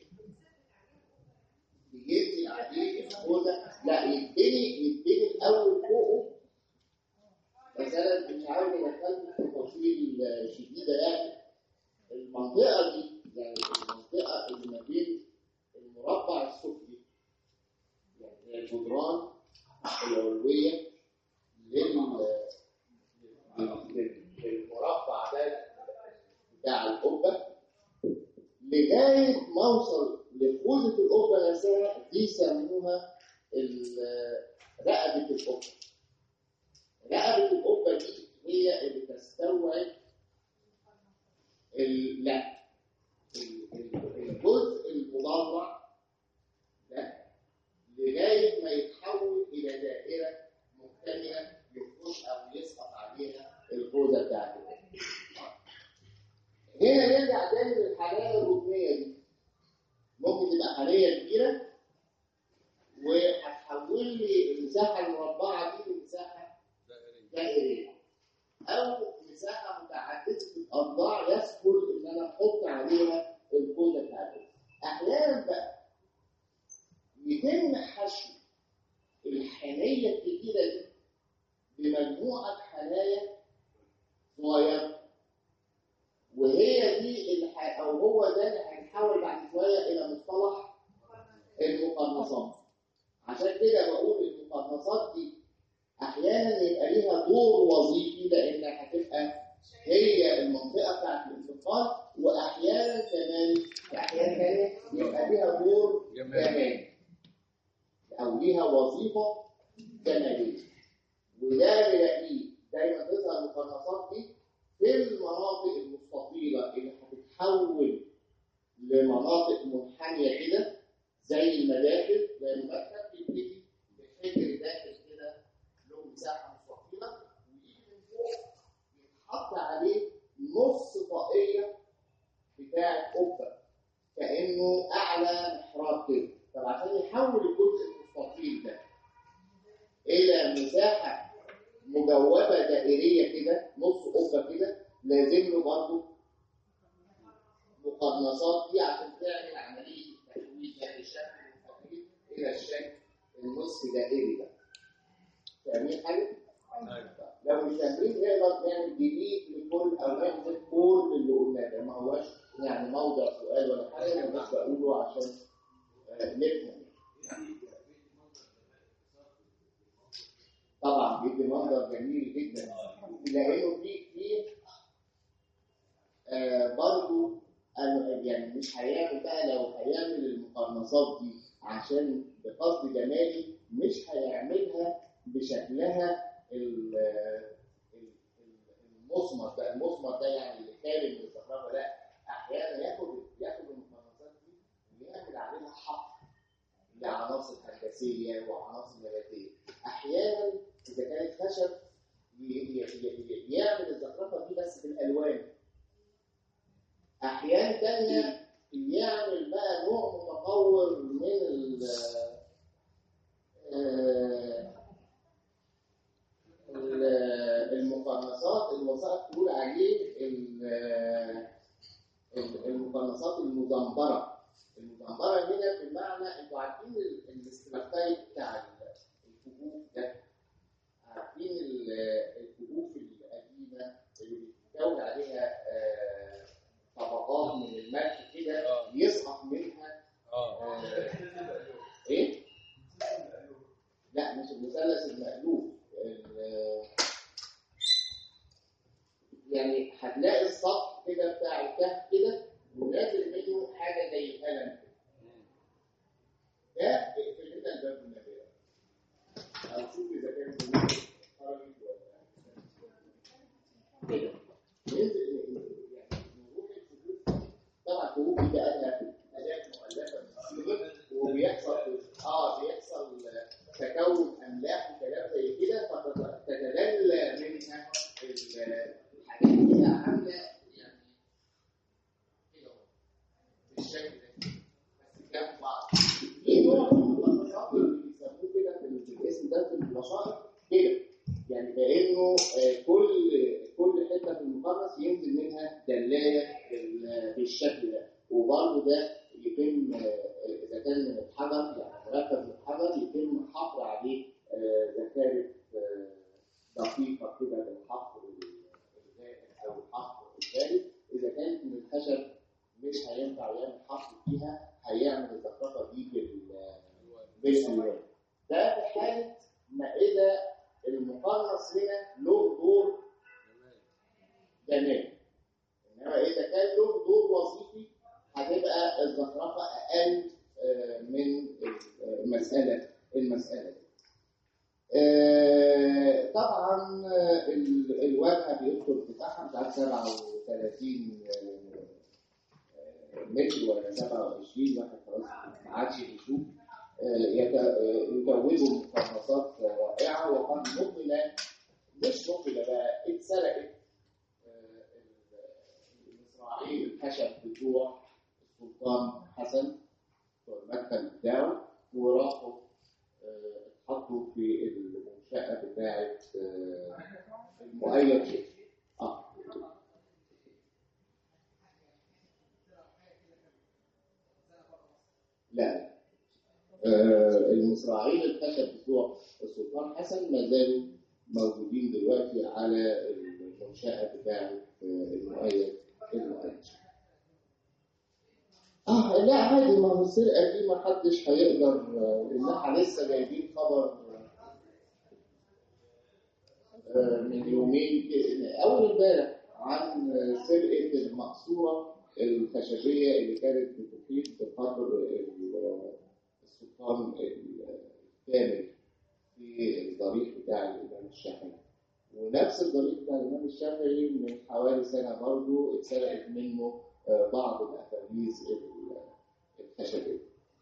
يجي عليه الخوذة لا يتبني يتبني الأول فوقه. مثلا مش عاوز ندخل في تفاصيل شديدة يعني المنطقة دي، يعني المنطقة اللي ما بين المربع السفلي يعني الجدران العلوية للمربع ده بتاع القبة لغاية ما اوصل لخوذة القبة نفسها، دي يسموها رقبة القبة. رقبة القبة دي هي اللي تستوعب لا الجزء المضلع ده لغاية ما يتحول إلى دائرة مكتملة يخش أو يسقط عليها الخوذة بتاعته. هنا نرجع تاني للحنايا الركنية دي. ممكن تبقى حنايا كبيرة وهتحول لي المساحة المربعة دي لمساحة دائرية، أو مساحة متعددة الأضلاع يسهل إن أنا أحط عليها الخوذة بتاعتي. أحيانا بقى يتم حشو الحناية الكبيرة دي بمجموعة حنايا صغيرة، وهي دي اللي ح... أو هو ده اللي هيتحول بعد شوية إلى مصطلح المقرنصات. عشان كده بقول المقرنصات دي أحيانا يبقى ليها دور وظيفي لأنها هتبقى هي المنطقة بتاعت الانتقال، وأحيانا كمان في أحيان ثانية يبقى ليها دور جمالي أو ليها وظيفة جمالية. وده بنلاقيه دايما تظهر المقرنصات دي في المناطق المستطيلة اللي هتتحول لمناطق منحنية كده زي المداخل، زي المدخل بيبتدي بحجر داخل كده له مساحة مستطيلة ويجي من فوق يتحط عليه نص طاقية بتاع قبة كأنه أعلى محراب كده. طب عشان يحول الجزء المستطيل ده إلى مساحة مجوفة دائرية كده نص قبة كده، لازم له برضه مقرنصات دي عشان تعمل عملية التحويل يعني الشكل المستطيل إلى الشكل النصف دائري ده. فاهمين حاجة؟ لو مش فاهمين نقدر نعمل ديليت لكل أو نعمل كل اللي قلناه ده، ما هوش يعني موضع سؤال ولا حاجة، أنا بس بقوله عشان نفهم. طبعا بيدي منظر جميل جدا. لانه في في آه برضه يعني مش هيعمل بقى، لو هيعمل المقرنصات دي عشان بقصد جمالي مش هيعملها بشكلها المصمت ده. المصمت ده يعني اللي خارج من الزخرفه، لا، احيانا ياخد ياخد المقرنصات دي ويعمل عليها حفر لعناصر هندسيه وعناصر نباتيه. احيانا اذا كانت خشب يعمل الزخرفه دي بس بالالوان. احيان تانية يعمل بقى نوع متطور من المقرنصات. الوثائق تقول عليه المقرنصات المزمبره. المزمبره هنا بمعنى انتوا عارفين الاستلاكتايت بتاع الكهوف ده، عارفين الكهوف القديمه اللي بيتكون عليها طبقات من الملح كده يسقط منها آه. ايه؟ لا مش المثلث المألوف، يعني هتلاقي السطح كده بتاع الكهف كده ونازل منه حاجه زي القلم ده. اقفل لنا الباب والنبي او شوف اذا كان خرجت ولا كده ينزل. طبعا الكهوف دي بقى لها آلاف مؤلفة من السنين، وبيحصل اه بيحصل تكون أملاح وكلام زي كده، فتتدلى منها الحاجات كده عاملة يعني كده بالشكل ده، بس جنب بعض. في نوع من المقرنصات اللي بيسموه كده في الاسم ده في الوثائق كده، يعني كأنه كل كل حته في المقرنص ينزل منها دلايه بالشكل ده. وبرضه ده يتم اذا كان من الحجر، يعني مركب من الحجر، يتم حفر عليه زخارف دقيقه كده بالحفر الغائب او الحفر الثالث. اذا كانت من الخشب مش هينفع يعمل حفر فيها، هيعمل الزخرفه دي بالالوان. ده في حاله ما اذا المقرنص هنا له دور جمالي. انما اذا كان له دور وظيفي هتبقى الزخرفه اقل من المساله المساله دي. طبعا الواجهه بيدخل ارتفاعها مش عارف سبعة وثلاثين متر ولا سبعة وعشرين، واحد خلاص ما عادش يشوف. يجوزوا مقرنصات رائعه، وقد نقل مش نقل بقى اتسرقت المصراعين الخشب بتوع السلطان حسن بتوع المدخل بتاعه، وراحوا اتحطوا في المنشأة بتاعة المؤيد شيخ. اه لا آه المصراعين الخشب بتوع السلطان حسن ما زالوا موجودين دلوقتي على المنشأة بتاعة المؤيد المؤيد. اه لا عادي، ما هو السرقة دي ما حدش هيقدر. انها لسه جايبين خبر آه من يومين اول امبارح عن سرقة المقصورة الخشبية اللي كانت بتحيط بقبر السلطان الكامل في الضريح بتاع الإمام الشافعي. ونفس الضريح بتاع الإمام الشافعي من حوالي سنة برضه اتسرقت منه بعض الأفاريز الخشبية.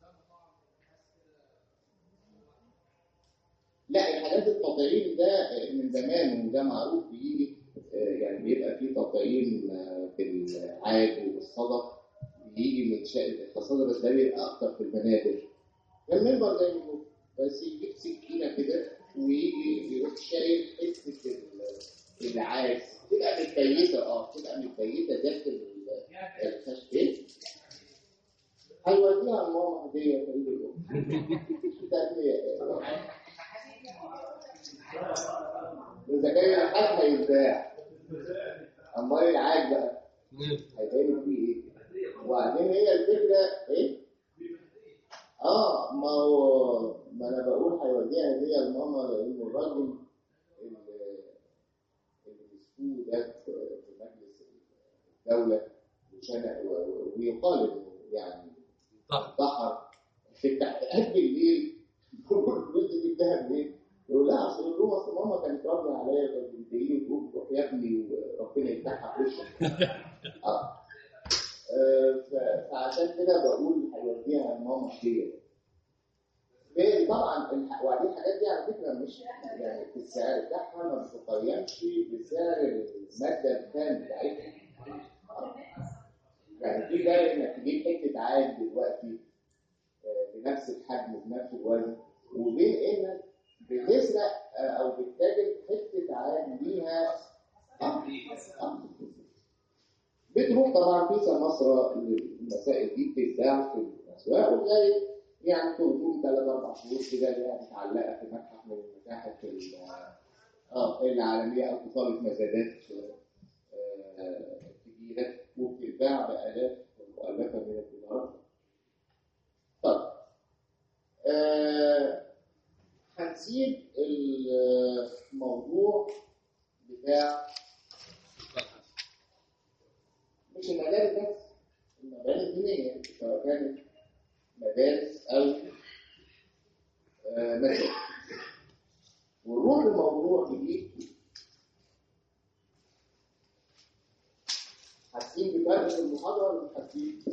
لا الحاجات التطعيم ده من زمان وده معروف بيجي، يعني بيبقى فيه تطعيم بالعاج وبالصدف بيجي من شقة التصادر، بس ده بيبقى أكتر في المنابر. المنبر زي ما هو، بس يجيب سكينة كده ويجي يروح شايل حتة العاج، تبقى متبيتة اه تبقى متبيتة داخل الخشب. ايه؟ هيوديها لماما هدية فريد الأم. إذا كان الحاج هيتباع، أمال العاج بقى هيتعمل فيه إيه؟ وبعدين هي الفكرة إيه؟ آه ما هو ما أنا بقول هيوديها هدية لماما، لأن الراجل وجت في مجلس الدولة وشنق ويقال إنه يعني انتحر في التحقيقات بالليل. الجزء بيتهم ليه؟ يقول لها اصل يقول له اصل ماما كانت راضيه عليا وكانت بتدعي وتقول روح يا ابني وربنا يفتحها في وشك. اه فعشان كده بقول هيوديها ماما خير. طبعا وبعدين الحاجات دي على فكره مش يعني في السعر بتاعها ما بتقيمش بسعر الماده الخام بتاعتها. يعني في فرق انك تجيب حته عاد دلوقتي بنفس الحجم وبنفس الوزن وبين انك بتسرق او بتتاجر حته عاد ليها آه. آه. بتروح طبعا في سماسره المسائل دي بتتباع في الاسواق وتلاقي يعني تقول ثلاث اربع شهور كده ليها متعلقه في متحف من المتاحف اه العالميه او في صاله مزادات آه كبيره وبتتباع بالاف ومؤلفه من الدولارات. طب آه هنسيب الموضوع بتاع مش المدارس بس، المدارس الدينيه سواء كانت مدارس او آه مدارس، ونروح لموضوع جديد. حاسين بفرق في المحاضره ولا مش حاسين؟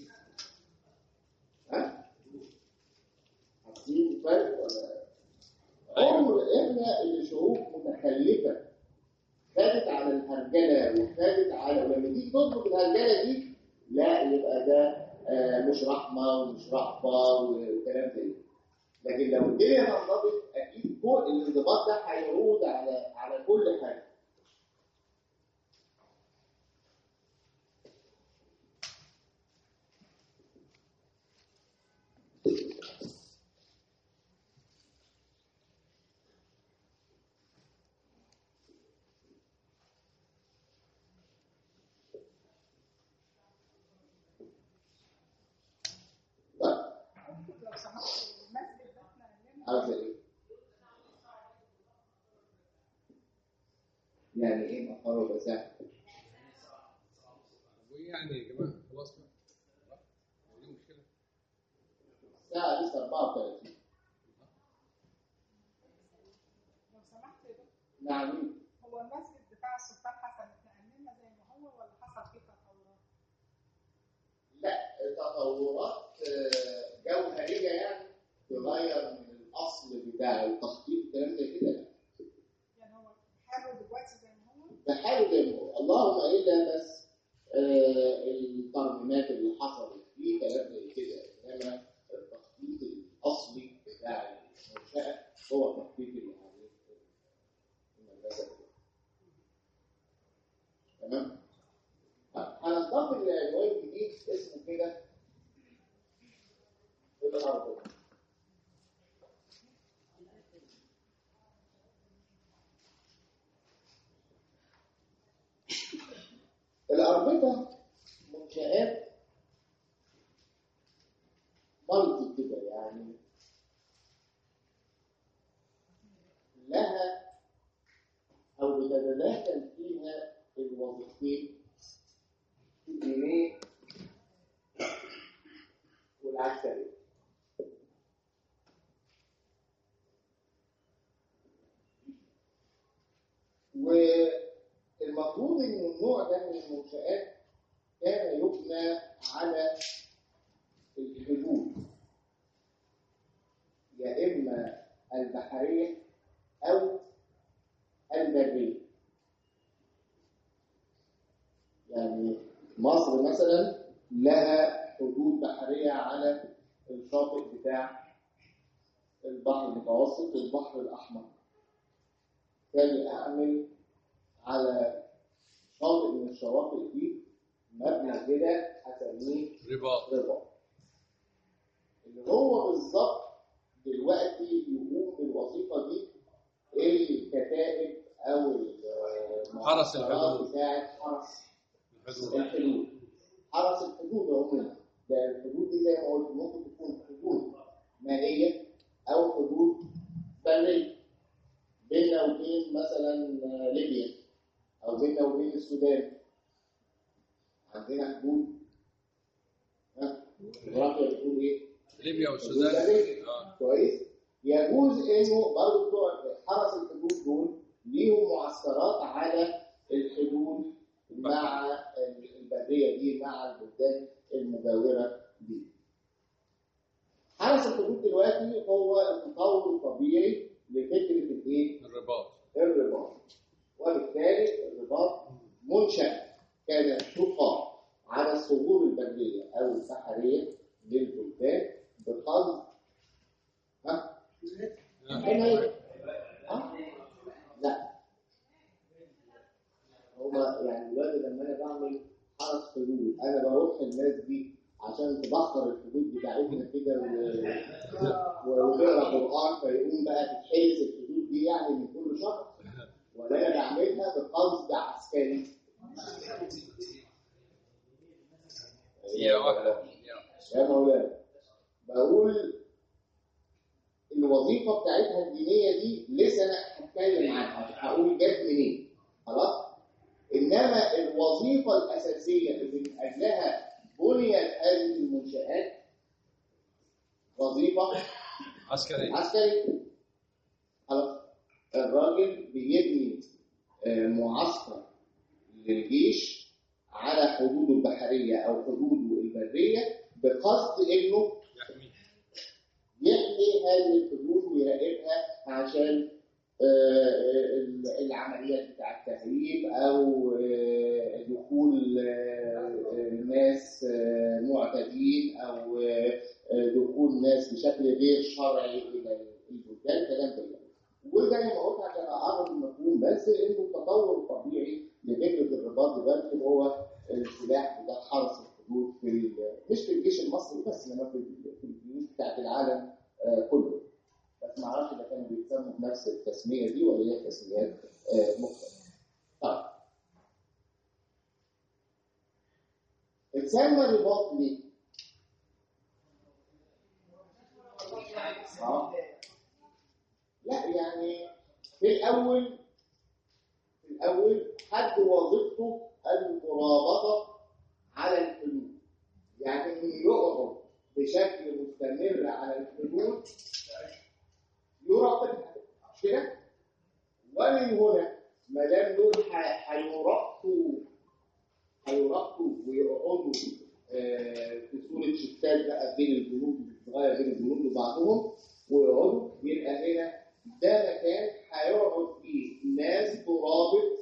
ها؟ حاسين بفرق ولا؟ عمر احنا اللي شعوب متخلفه خدت على الهرجله وخدت على ولما تيجي تطلب الهرجله دي لا يبقى ده آه مش رحمه ومش رأفه وكلام زي ده. لكن لو الدنيا انضبطت اكيد كل الانضباط ده هيعود على على كل حاجه. عاوزه ايه؟ يعني ايه مقر وبساعة؟ يعني يا جماعه خلاص بقى. دي مشكله. الساعه لسه أربعة وثلاثين. لو سمحت يا دكتور. نعم. هو المسجد بتاع السلطان حسن اتنقل لنا زي ما هو ولا حصل فيه تطورات؟ لا تطورات جوهريه يعني تغير من الاصل بتاع التخطيط الكلام زي كده. يعني هو حاله دلوقتي زي ما هو؟ بحاله زي ما هو، اللهم الا بس آه الترميمات اللي حصلت فيه كلام زي كده، انما التخطيط الاصلي بتاع المنشاه هو التخطيط اللي عليه المدرسه. تمام؟ هننتقل لعنوان جديد اسمه كده الارض. الأربطة منشآت مالتي كده يعني لها أو بتتداخل فيها الوظيفتين الدينية والعسكرية. والمفروض إن النوع ده من المنشآت كان يبنى على الحدود يا إما البحرية أو البرية. يعني مصر مثلا لها حدود بحرية على الشاطئ بتاع البحر المتوسط والبحر الأحمر. كان أعمل على شاطئ من الشواطئ دي مبنى كده هسميه رباط رباط اللي هو بالظبط دلوقتي يقوم بالوظيفه دي الكتائب او حرس الحدود بتاعت حرس الحدود الحدود حرس الحدود عموما. ده الحدود دي زي ما قلت ممكن تكون حدود مائيه او حدود بريه بيننا وبين مثلا ليبيا او او بيننا وبين السودان عندنا حدود. ها الجغرافيا بتقول ايه؟ ليبيا والسودان. اه كويس. يجوز انه برضه بتوع حرس الحدود دول ليهم معسكرات على الحدود مع البريه دي مع البلدان المجاوره دي. حرس الحدود دلوقتي هو التطور الطبيعي لفكره الايه؟ الرباط. الرباط. وبالتالي الرباط منشأ كان تقام على الثغور البريه او البحريه للبلدان بقصد ها؟ هنا ها؟ لا هما يعني دلوقتي لما انا بعمل حرس حدود انا بروح الناس دي عشان تبخر الحدود بتاعتنا كده وتقرا قران فيقوم بقى تتحرس الحدود دي يعني من كل شهر، ولا انا بعملها بقصد عسكري؟ يا يا مولانا بقول الوظيفه بتاعتها الدينيه دي لسه انا هتكلم عنها هقول جت منين خلاص. انما الوظيفه الاساسيه اللي من اجلها بنيت هذه المنشآت وظيفه عسكريه عسكريه. خلاص الراجل بيبني معسكر للجيش على حدوده البحريه او حدوده البريه بقصد انه يحمي هذه الحدود ويراقبها عشان العمليات بتاع التهريب او دخول ناس معتدين او دخول ناس بشكل غير شرعي الى البلدان كلام ده. وده انا قلت عشان اقرب المفهوم بس انه التطور الطبيعي لفكره الرباط دلوقتي هو السلاح بتاع حرس الحدود في مش في الجيش المصري بس انما في الجيوش بتاعت العالم كله. بس ما اعرفش اذا كانوا بيتسموا بنفس التسميه دي ولا هي تسميات مختلفه. طيب اتسمى الرباط ليه؟ اه لا يعني في الاول في الاول حد وظيفته المرابطه على الحدود، يعني انه يقعد بشكل مستمر على الحدود يراقبها مش كده؟ ومن هنا ما دام دول هيراقبوا هيراقبوا ويقعدوا في صوره شتات بقى بين الجنود بتتغير بين الجنود وبعضهم ويقعدوا يبقى هنا ده مكان هيقعد فيه ناس ترابط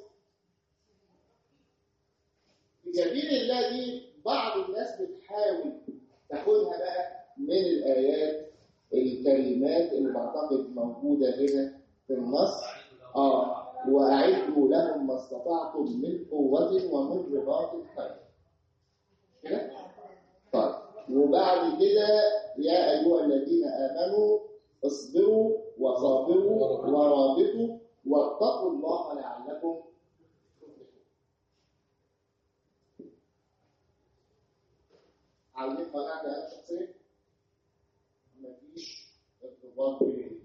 في سبيل الله. دي بعض الناس بتحاول تاخدها بقى من الايات الكلمات اللي بعتقد موجوده هنا في النص اه واعدوا لهم ما استطعتم من قوه ومن رباط الخيل كده. طيب وبعد كده يا ايها الذين امنوا اصبروا وصابروا ورابطوا واتقوا الله لعلكم تفلحون. عايزين قناعتي انا شخصيا مفيش ارتباط بين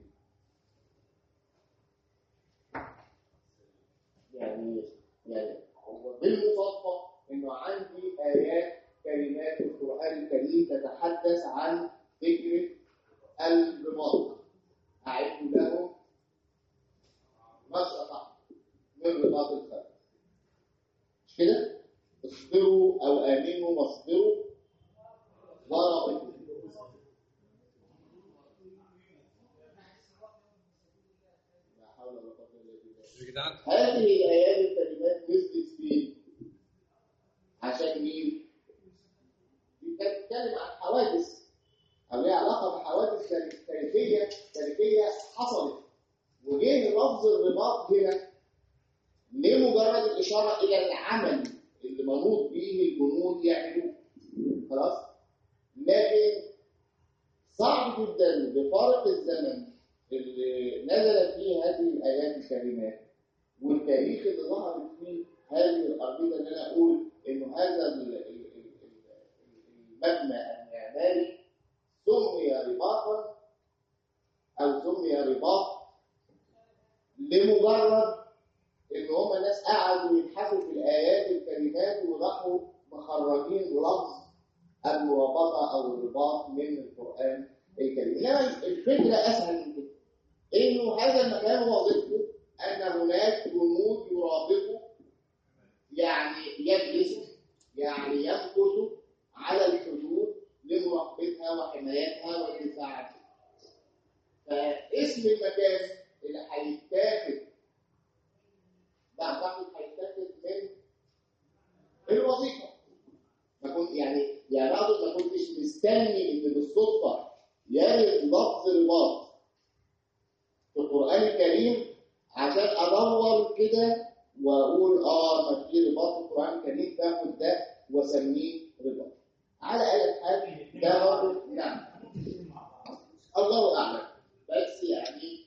يعني يعني هو بالمصادفه انه عندي ايات كلمات في القران الكريم تتحدث عن فكره الرباط. اعد لهم ما استطعتم من رباط الخيل مش كده؟ اصبروا او امنوا واصبروا ورابطوا. هذه الآيات الكلمات نزلت فين؟ عشان مين؟ بتتكلم عن حوادث أو ليها علاقة بحوادث تاريخية تاريخية حصلت، وجه لفظ الرباط هنا لمجرد الإشارة إلى العمل اللي منوط به الجنود يعملوه. خلاص؟ لكن صعب جدا بفارق الزمن اللي نزلت فيه هذه الآيات الكريمات والتاريخ اللي ظهرت فيه هذه الأرضية ان انا اقول انه هذا المبنى المعماري سمي رباطا او سمي رباط لمجرد إن هما ناس قعدوا يبحثوا في الآيات الكلمات وراحوا مخرجين لفظ المرابطة أو الرباط من القرآن الكريم. إنما الفكرة أسهل من كده، إنه هذا المكان وظيفته أن هناك جنود يرابطوا، يعني يجلسوا، يعني يمكثوا على الحدود لمراقبتها وحمايتها والدفاع عنها. فاسم المكان اللي هيتاخد بعتقد هيتاخد من الوظيفه. ما كنت يعني يعني اقصد ما كنتش مستني ان بالصدفه يرد لفظ رباط في القران الكريم عشان ادور كده واقول اه ما في رباط في القران الكريم فاخد ده واسميه رباط. على اي حال ده برضه نعم الله اعلم، بس يعني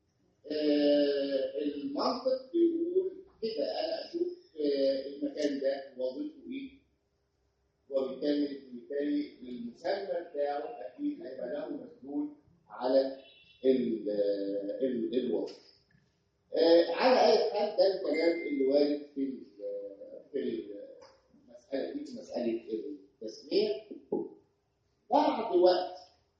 آه المنطق بيقول كده. انا اشوف آه المكان ده وظيفته ايه، وبالتالي بالتالي المسمى بتاعه اكيد هيبقى له مسؤول على ال ال الوظيفه. آه على اي حال ده الكلام اللي وارد في في المساله دي، في مساله التسميه. بعد وقت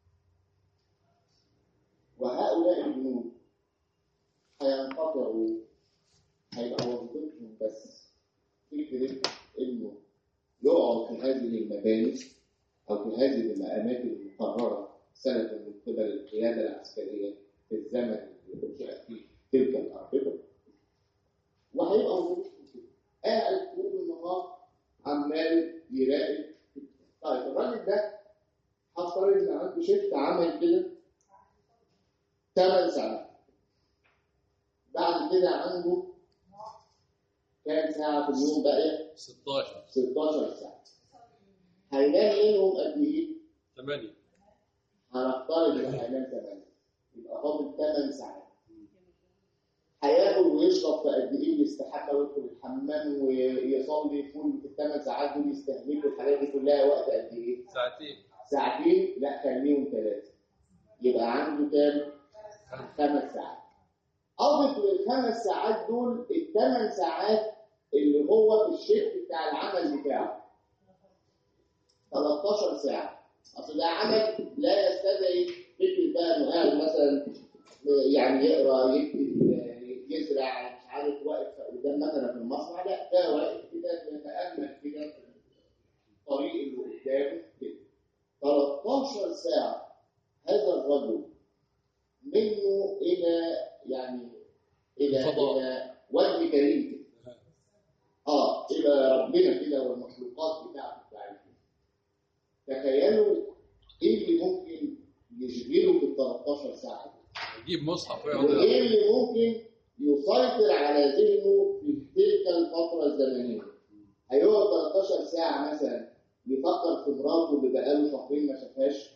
وهؤلاء الجنود هينقطعوا، هيبقى وظيفتهم بس فكرة إنه يقعد في هذه المباني أو في هذه الأماكن المقررة سنة من قبل القيادة العسكرية في الزمن اللي انشأت فيه تلك الأربطة، وهيبقى وظيفتهم كده قاعد طول النهار عمال يراقب. طيب الراجل ده هفترض إن عنده شيفت عمل كده ثمان ساعات، بعد كده عنده كام ساعة في اليوم بقى؟ ستاشر ستاشر ساعة. هينام منهم قد إيه؟ ثمانية. هنفترض إن هينام ثمانية، يبقى فاضل ثمان ساعات. هياكل ويشرب في قد إيه؟ يستحمى ويدخل الحمام ويصلي فول في الثمان ساعات دول، يستهلكوا الحاجات دي كلها وقت قد إيه؟ ساعتين. ساعتين؟ لا خليهم ثلاثة. يبقى عنده كام؟ خمس ساعات. أضف للخمس ساعات دول الثمان ساعات اللي هو في الشيفت بتاع العمل بتاعه ثلاثة عشر ساعة. أصل ده عمل لا يستدعي فكرة بقى إنه قاعد مثلا يعني يقرأ يكتب يزرع مش عارف واقف قدام مثلا في المصنع، لا ده واقف كده بيتأمل كده في الطريق اللي قدامه كده. ثلاثة عشر ساعة هذا الرجل منه إلى يعني إلى فضاء. إلى وجه كريم كده. آه إلى ربنا كده والمخلوقات بتاعته بتاعته. تخيلوا إيه اللي ممكن يشغله في ال ثلاثة عشر ساعة. يجيب مصحف وإيه اللي ممكن يسيطر على ذهنه في تلك الفترة الزمنية. هيقعد ثلاثة عشر ساعة مثلا يفكر في مراته اللي بقاله شهرين ما شافهاش،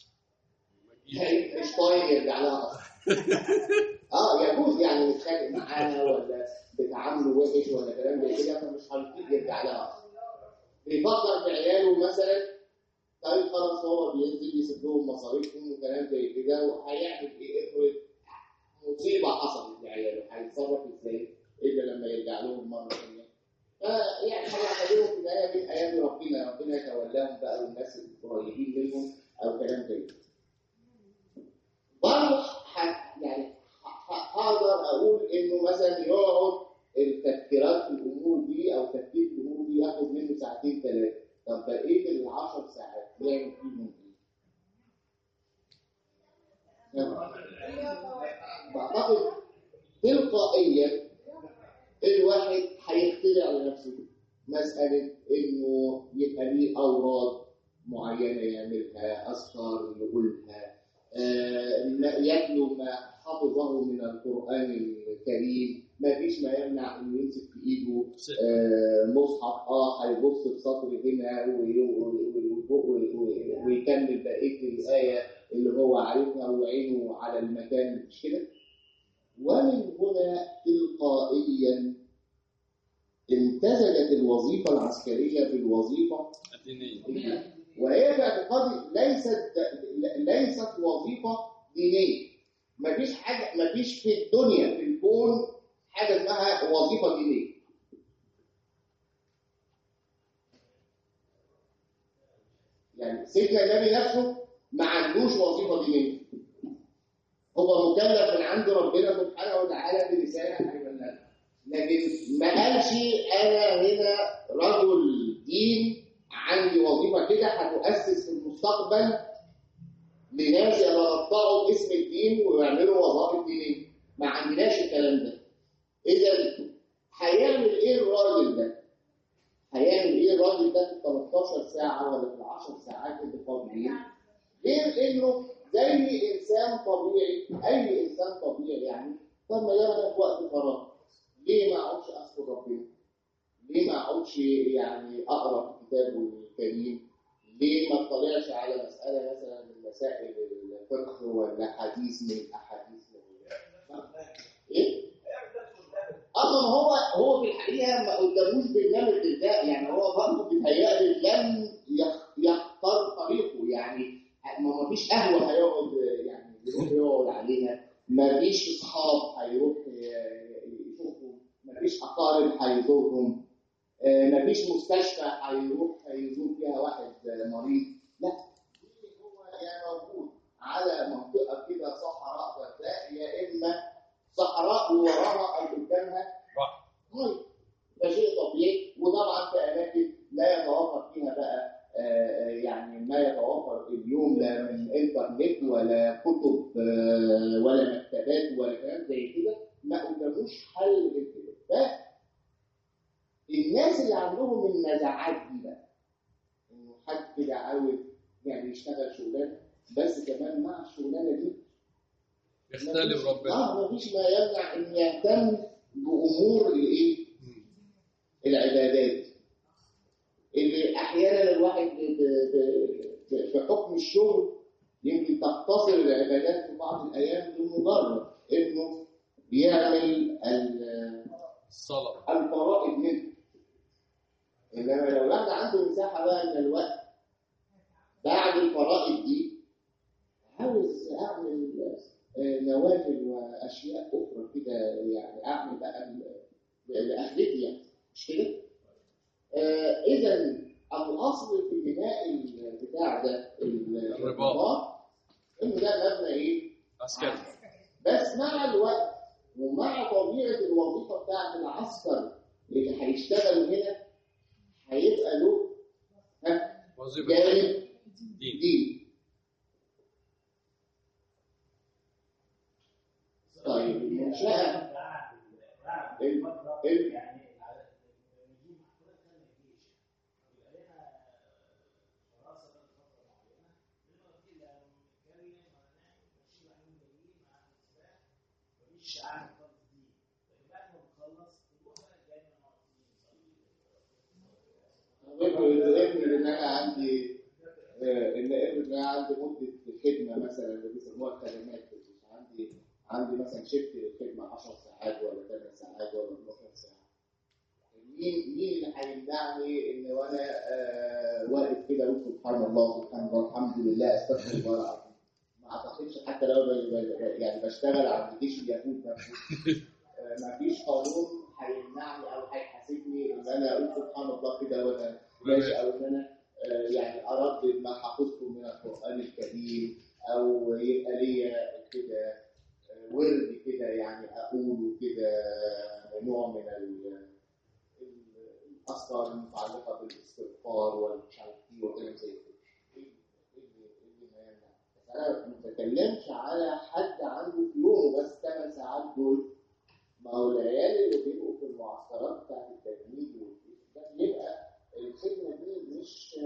مش طايق يرجع لها اصلا. اه يجوز يعني يتخانق معاها ولا بتعامله وحش ولا كلام زي كده، فمش هيطيق يرجع لها اصلا. بيفكر في عياله مثلا، طيب خلاص هو بينزل يسيب لهم مصاريفهم وكلام زي كده، وهيعمل ايه؟ افرض مصيبه حصلت لعياله هيتصرف ازاي؟ الا لما يرجع لهم مره ثانيه. فيعني حاجه هتجيبهم في النهايه من ايام ربنا، ربنا يتولاهم بقى والناس القريبين منهم او كلام زي كده. برضه يعني هقدر اقول انه مثلا يقعد التفكيرات في الامور دي او تفكير في الامور دي ياخد منه ساعتين ثلاثه. طب بقيه العشر ساعات يعمل فيهم ايه؟ بعتقد تلقائيا الواحد هيخترع لنفسه مساله انه يبقى ليه اوراد معينه يعملها، اذكار يقولها، آه يتلو ما حفظه من القرآن الكريم. ما فيش ما يمنع انه يمسك في ايده آه مصحف، اه هيبص في سطر هنا ويكمل بقيه الايه اللي هو عارفها وعينه على المكان، مش كده؟ ومن هنا تلقائيا امتزجت الوظيفه العسكريه بالوظيفه الدينيه، وهي في اعتقادي ليست ليست وظيفه دينيه. مفيش حاجه، مفيش في الدنيا في الكون حاجه اسمها وظيفه دينيه. يعني سيدنا النبي نفسه ما عندوش وظيفه دينيه، هو مكلف من عند ربنا سبحانه وتعالى برساله هيبلغها، لكن ما قالش انا هنا رجل دين عندي وظيفه كده هتؤسس في المستقبل لناس يتربعوا باسم الدين ويعملوا وظائف دينيه. ما عندناش الكلام ده. اذا هيعمل ايه الراجل ده؟ هيعمل ايه الراجل ده في تلتاشر ساعه ولا في العشر ساعات اللي فاضلين؟ غير انه زي انسان طبيعي، اي انسان طبيعي يعني. طب ما ياخد وقت فراغ، ليه ما اقعدش اذكر ربنا؟ ليه ما اقعدش يعني اقرا في كتابه الكريم؟ ليه ما اطلعش على مساله مثلا من مسائل الفقه ولا حديث من الاحاديث؟ ايه؟ اصلا هو هو في الحقيقه ما قداموش برنامج للداء، يعني هو برضه بيتهيألي لم يختار طريقه. يعني ما فيش قهوه هيقعد يعني يروح يقعد عليها، ما فيش اصحاب هيروح يشوفهم، ما فيش اقارب هيزورهم، ما فيش مستشفى هيروح يزور فيها واحد مريض. لا، هو يعني موجود على منطقه كده صحراء غرداء، يا اما صحراء ووراها او قدامها طيب، ده شيء طبيعي. وطبعا في اماكن لا يتوفر فيها بقى آه يعني ما يتوفر اليوم، لا من انترنت ولا كتب آه ولا مكتبات ولا كلام زي كده، ما قداموش حل غير كده. الناس اللي عندهم النزعات دي بقى، انه حد كده عاوز يعني يشتغل شغلانه، بس كمان مع الشغلانه دي يختلف ربنا. اه مفيش ما يمنع ان يهتم بامور الايه؟ العبادات، اللي احيانا الواحد بحكم الشغل يمكن تقتصر العبادات في بعض الايام بمجرد انه بيعمل الصلاه الفرائض منه. انما لو واحد عنده مساحه بقى من الوقت بعد الفرائض دي، عاوز اعمل نوافل واشياء اخرى كده، يعني اعمل بقى لاخرتي يعني، مش كده؟ آه اذا الاصل في بناء البتاع ده الرباط انه ده مبنى ايه؟ عسكري. بس مع الوقت ومع طبيعه الوظيفه بتاعت العسكر اللي هيشتغل هنا، هيبقى له ها وظيفه جانب دين. دين. طيب المنشأة ال ال ابن ان انا عندي ان ابن انا عندي مده خدمه مثلا اللي بيسموها الخدمات، عندي عندي مثلا شيفت الخدمه عشر ساعات ولا ثمان ساعات ولا اتناشر ساعه. مين مين اللي هيمنعني ان وانا آه واقف كده اقول سبحان الله سبحان الله الحمد لله استغفر الله العظيم؟ ما اعتقدش حتى لو يعني بشتغل عند جيش اليهود نفسه آه ما فيش قانون هيمنعني او هيحاسبني ان انا اقول سبحان الله كده وانا ماشي، او ان انا آه يعني اردد ما حفظته من القران الكريم، او يبقى ليا كده آه ورد كده يعني اقوله كده نوع من الأسرار المتعلقة بالاستغفار والمش عارف ايه وكلام زي كده. ايه اللي ما يمنع؟ انا ما بتكلمش على حد عنده في يومه بس ثمان ساعات دول. ما هو العيال اللي بيبقوا في المعسكرات بتاعت التجنيد ده بيبقى الخدمه دي مش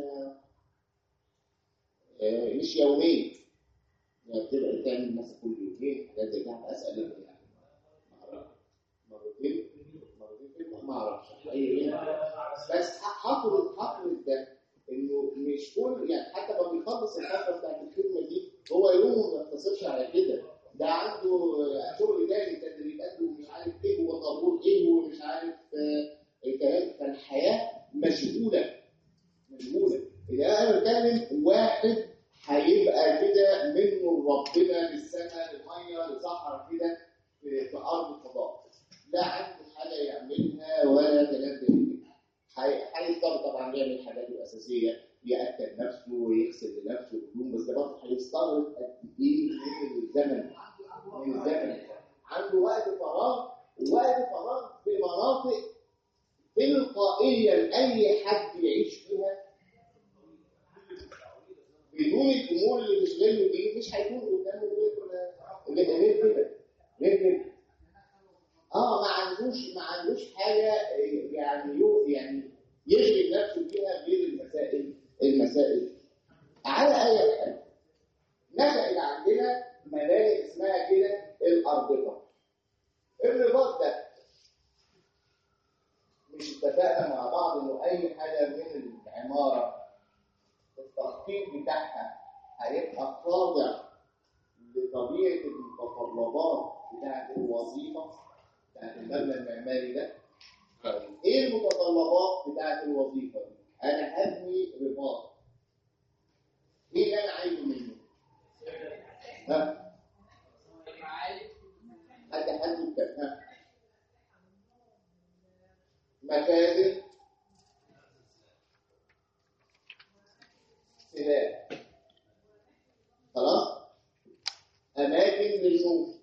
آه مش يوميه، يعني بتبقى بتعمل مثلا كل يومين حاجات زي كده. اسال يعني ما اعرفش مرتين مرتين ما اعرفش بس حفظ حفظ ده انه مش كل يعني حتى لما بيخلص الفتره بتاعت الخدمه دي هو يومه ما يقتصرش على كده، ده عنده شغل تاني، تدريبات ومش عارف ايه وطابور ايه ومش عارف الكلام. فالحياه مشغوله مشغوله. اذا انا بتكلم واحد هيبقى كده منه ربنا للسماء للميه لصحراء كده في ارض الفضاء، لا يعمل حاجاته الاساسيه، ياكل نفسه ويغسل لنفسه الهدوم، بس ده برضه هيستغرق قد ايه من الزمن؟ من الزمن عنده وقت فراغ، ووقت فراغ في مناطق تلقائيا اي حد يعيش فيها بدون الامور اللي تشغله دي مش هيكون قدامه غير غير كده غير كده. اه ما عندوش ما عندوش حاجه يعني يو يعني يشغل نفسه بيها غير المسائل المسائل على اي حال. نشأت عندنا مبادئ اسمها كده الاربطه. الرباط ده مش اتفقنا مع بعض انه اي حاجه من العماره التخطيط بتاعها هيبقى خاضع لطبيعه المتطلبات بتاعت الوظيفه بتاعت المبنى المعماري ده. ايه المتطلبات بتاعت الوظيفه دي؟ انا هبني رباط، ايه اللي انا عايزه منه؟ ها؟ حد حد يتكلم. ها؟ مكاتب، سلاح، خلاص؟ اماكن للنوم،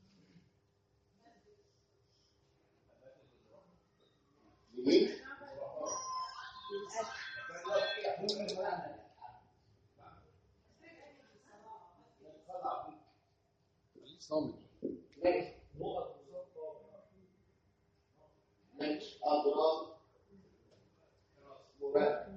لمين؟ صامت ماشي ماشي أبراج مرتب.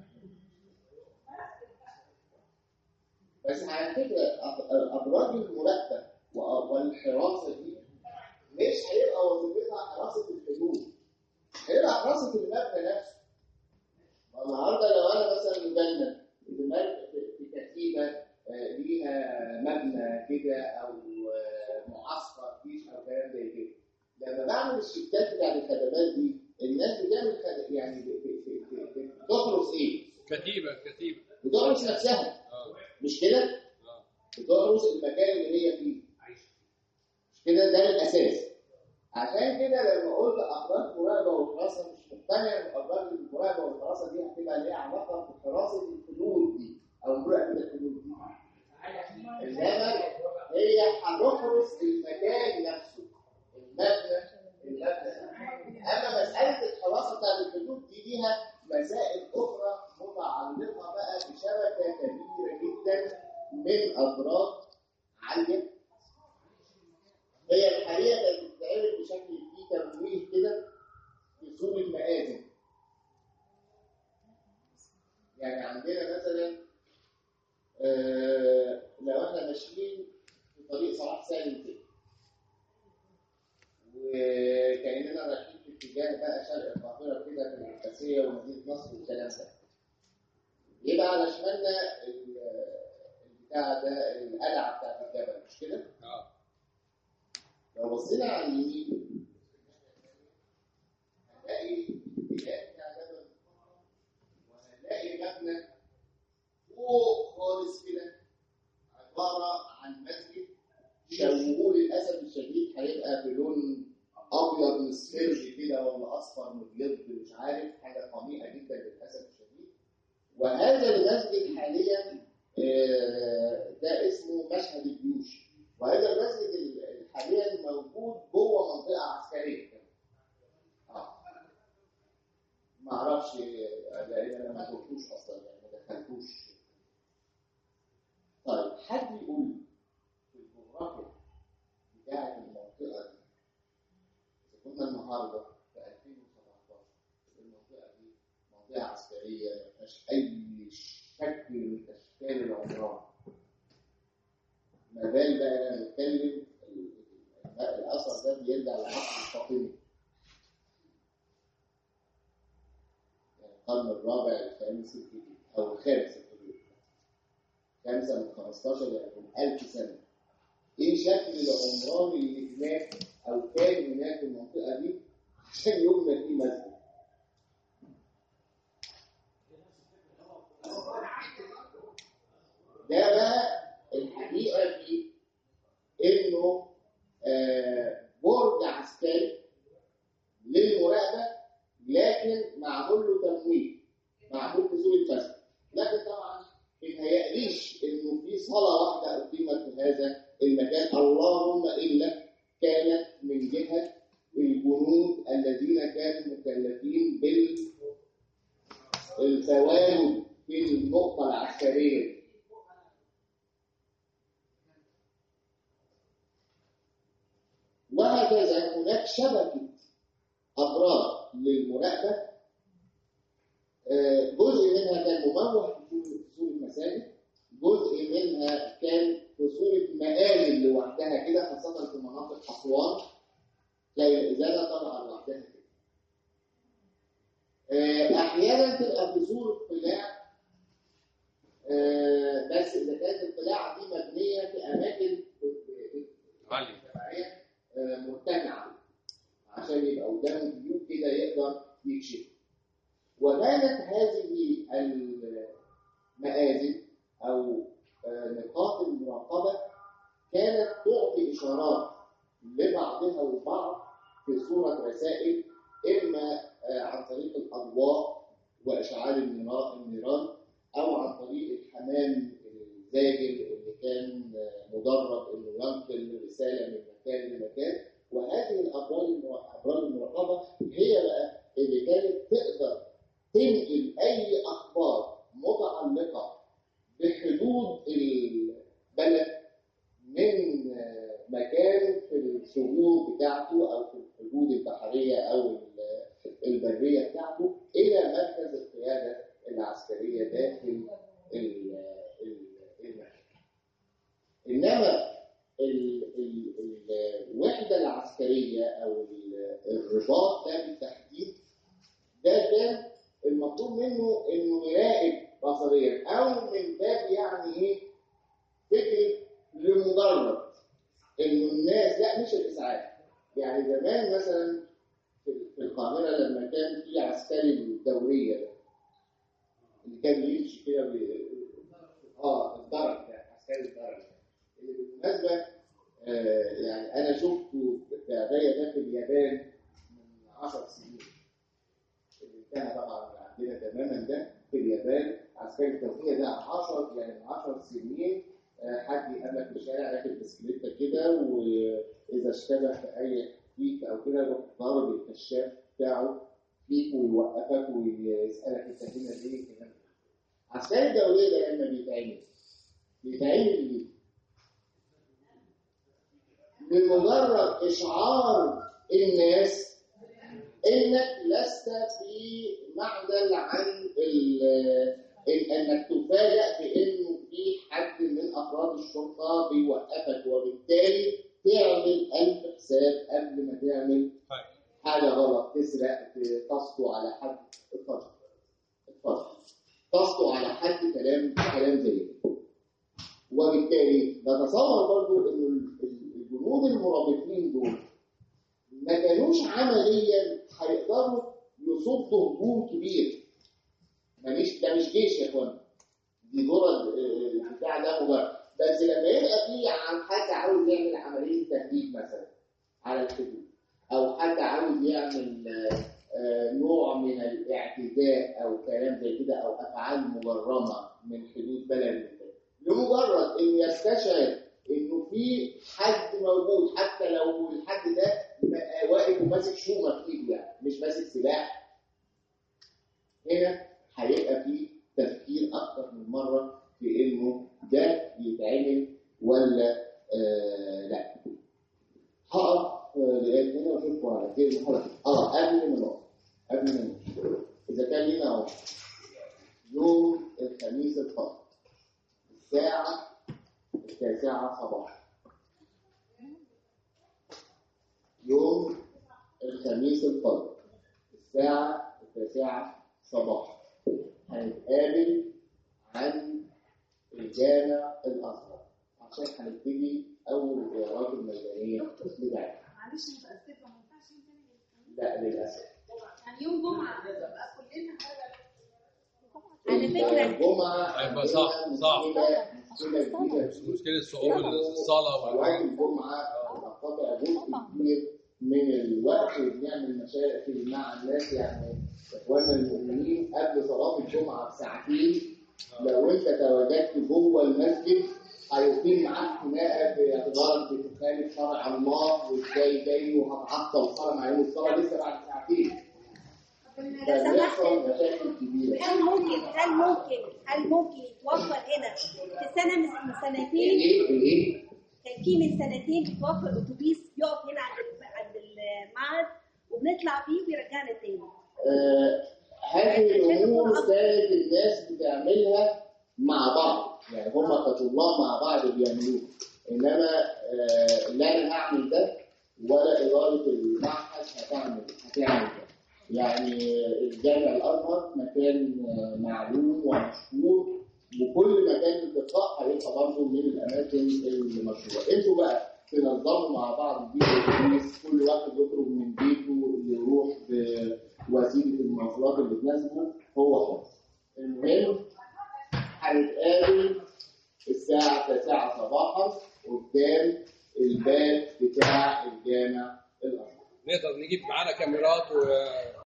بس على فكرة أبراج المرتب والحراسة دي مش هيبقى وظيفتها حراسة الحدود، هيبقى حراسة المبنى نفسه. النهارده لو أنا مثلا مجند في كتيبة ليها مبنى كده أو معسكر جيش أو كلام زي كده، لما بعمل الشفتات بتاعت الخدمات دي الناس بتعمل خد... يعني بتحرس ايه؟ كتيبه كتيبه بتحرس نفسها. اه مش كده؟ اه بتحرس المكان اللي هي فيه. مش كده؟ ده الاساس. عشان كده لما قلت ابراج مراقبه والحراسه مش مقتنع ان ابراج المراقبه والحراسه دي هتبقى ليها علاقه بحراسه الحدود دي او مراقبه الحدود دي. انما هي هتحرس المكان نفسه، المبنى المبنى. اما مساله الحراسه بتاعت الحدود دي ليها مسائل اخرى متعلقه بقى بشبكه كبيره جدا من ابراج عاليه. هي الحقيقه كانت بتتعمل بشكل فيه تمويه كده في صوره مآذن. يعني عندنا مثلا آه لو احنا ماشيين في طريق صلاح سالم كده وكأننا رايحين في اتجاه بقى شرق القاهرة كده في العباسية ومدينة نصر والكلام ده، يبقى على شمالنا البتاع ده القلعة بتاعت الجبل، مش كده؟ اه لو بصينا على اليمين هنلاقي الاتجاه بتاع جبل وهنلاقي مبنى فوق خالص كده عبارة عن مسجد شوهوه للأسف الشديد هيبقى بلون أبيض مصفر كده ولا أصفر مبيض مش عارف، حاجة قميئة جدا للأسف الشديد. وهذا المسجد حاليا ده اسمه مشهد الجيوش، وهذا المسجد حاليا موجود جوه منطقة عسكرية. آه. ما أعرفش لأن أنا ما شفتوش أصلا يعني ما دخلتوش. طيب حد يقول في الجغرافيا بتاعت المنطقة دي، إذا كنا النهارده في ألفين وسبعتاشر المنطقة دي منطقة عسكرية ما فيهاش أي شكل من أشكال العمران، ما بال بقى أنا نتكلم الأثر ده بيرجع لعصر الفاطمي، يعني القرن الرابع الخامس أو الخامس خمسة من خمستاشر يعني من ألف سنة. إيه شكل العمران اللي هناك أو كان هناك في المنطقة دي عشان يبنى فيه مسجد؟ ده بقى الحقيقة فيه إنه آه برج عسكري للمراقبة لكن معمول له تمويل. معمول في صورة مسجد. لكن طبعا ما يتهيأليش انه في صلاة واحدة أقيمت في هذا المكان، اللهم إلا كانت من جهة الجنود الذين كانوا مكلفين بالتواجد في النقطة العسكرية. وهكذا هناك شبكة أبراج للمراقبة، جزء منها كان مموه في صورة مساجد، جزء منها كان في صورة مآذن لوحدها كده، خاصة في مناطق أسوان زي الإزالة طبعا لوحدها كده. أحيانا تبقى في صورة قلاع، بس إذا كانت القلاع دي مبنية في أماكن عالية مرتفعة عشان يبقى قدام البيوت كده يقدر يكشف. وكانت هذه المآذن أو نقاط المراقبة كانت تعطي إشارات لبعضها البعض في صورة رسائل، إما عن طريق الأضواء وإشعال النيران أو عن طريق الحمام الزاجل اللي كان مدرب إنه ينقل رسالة من مكان لمكان. وهذه الأبراج أبراج المراقبة هي بقى اللي كانت تقدر تنقل أي أخبار متعلقة بحدود البلد من مكان في الثغور بتاعته أو في الحدود البحرية أو البرية بتاعته إلى مركز القيادة العسكرية داخل المكان. إنما الوحدة العسكرية أو الرباط ده بالتحديد ده كان المطلوب منه إنه يراقب بصريا، أو من باب يعني إيه فكرة لمجرد إنه الناس، لا مش الإسعاف. يعني زمان مثلا في القاهرة لما كان في عسكري الدورية ده اللي كان يمشي كده ب... اه الدرج ده عسكري الدرج اللي بالمناسبة آه يعني أنا شفته بعباية ده في اليابان من عشر سنين، اللي انتهى طبعا عندنا تماما. ده في اليابان عسكري الدورية ده عشر يعني عشر سنين آه حد يقابلك في الشارع راكب بسكليتة كده، وإذا اشتبه في أي فيك أو كده يروح ضارب الكشاف بتاعه فيك ويوقفك ويسألك أنت هنا ليه كده. عسكري الدورية ده لما بيتعمل بيتعمل ليه؟ بمجرد إشعار الناس إنك لست في معدل عن إنك تفاجأ بإنه في حد من أفراد الشرطة بيوقفك، وبالتالي تعمل ألف حساب قبل ما تعمل حاجة غلط، تسرق، تسطو على حد، اتفضل اتفضل تسطو على حد، كلام كلام زي كده. وبالتالي نتصور برضو إنه الجنود المرابطين دول ما كانوش عمليا هيقدروا يصدوا هجوم كبير. مانيش ده مش جيش يا اخوان، دي جرد البتاع ده مجرد. بس لما يبقى في عن حد عاوز يعمل عمليه تهديد مثلا على الحدود، او حد عاوز يعمل نوع من الاعتداء او كلام زي كده، او افعال مجرمه من حدود بلد، لمجرد انه يستشعر انه في حد موجود، حتى لو الحد ده واقف وماسك شومه في ايده، يعني مش ماسك سلاح، هنا هيبقى في تفكير اكتر من مره في انه ده يتعمل ولا آه لا. هقف لغايه هنا واشوفكم على خير الحلقه. اه قبل ما نقف قبل ما نقف اذا كان لنا اهو يوم الخميس الفاضل الساعه التاسعه صباحا، يوم الخميس الفاضل الساعه التاسعه صباحا هنتقابل عن الجامع الازهر عشان هنبتدي اول الزيارات الميدانيه بتاعتنا. معلش متاسفه ما ينفعش لا للاسف. يعني يوم جمعه بقى كلنا على فكرة الجمعه هيبقى صعب صعب مشكله مشكله صعوبه الصلاه والجمعه الجمعه هتقطع جزء كبير من من الوقت وبنعمل مشاكل مع الناس. يعني اخواننا المؤمنين قبل صلاه الجمعه بساعتين لو انت تواجدت جوه المسجد هيقيم معاك خناقه باعتبارك بتخالف شرع الله وازاي جاي وهتعطل صلاه مع يوم الصلاه لسه بعد ساعتين. فبيحصل مشاكل كبيره. هل ممكن هل ممكن هل ممكن يتوفر هنا في سنه من سنتين؟ ايه ايه كان في من سنتين بيتوفر اتوبيس يقف هنا عند عند المعهد وبنطلع فيه ويرجعنا تاني. آه هذه الامور كانت الناس بتعملها مع بعض، يعني هم كطلاب مع بعض بيعملوها، انما آه لا انا هعمل ده ولا اداره المعهد هتعمل هتعمل ده. يعني الجامع الازهر مكان معلوم ومشهور وكل مكان التقاء هيبقى برضه من الاماكن المشهوره. انتوا بقى تنظموا مع بعض دي الاتوبيس، كل واحد يخرج من بيته يروح بوسيله المواصلات اللي تناسبه هو حر. المهم هنتقابل الساعه تسعة صباحا قدام الباب بتاع الجامع الازهر. نقدر نجيب معانا كاميرات و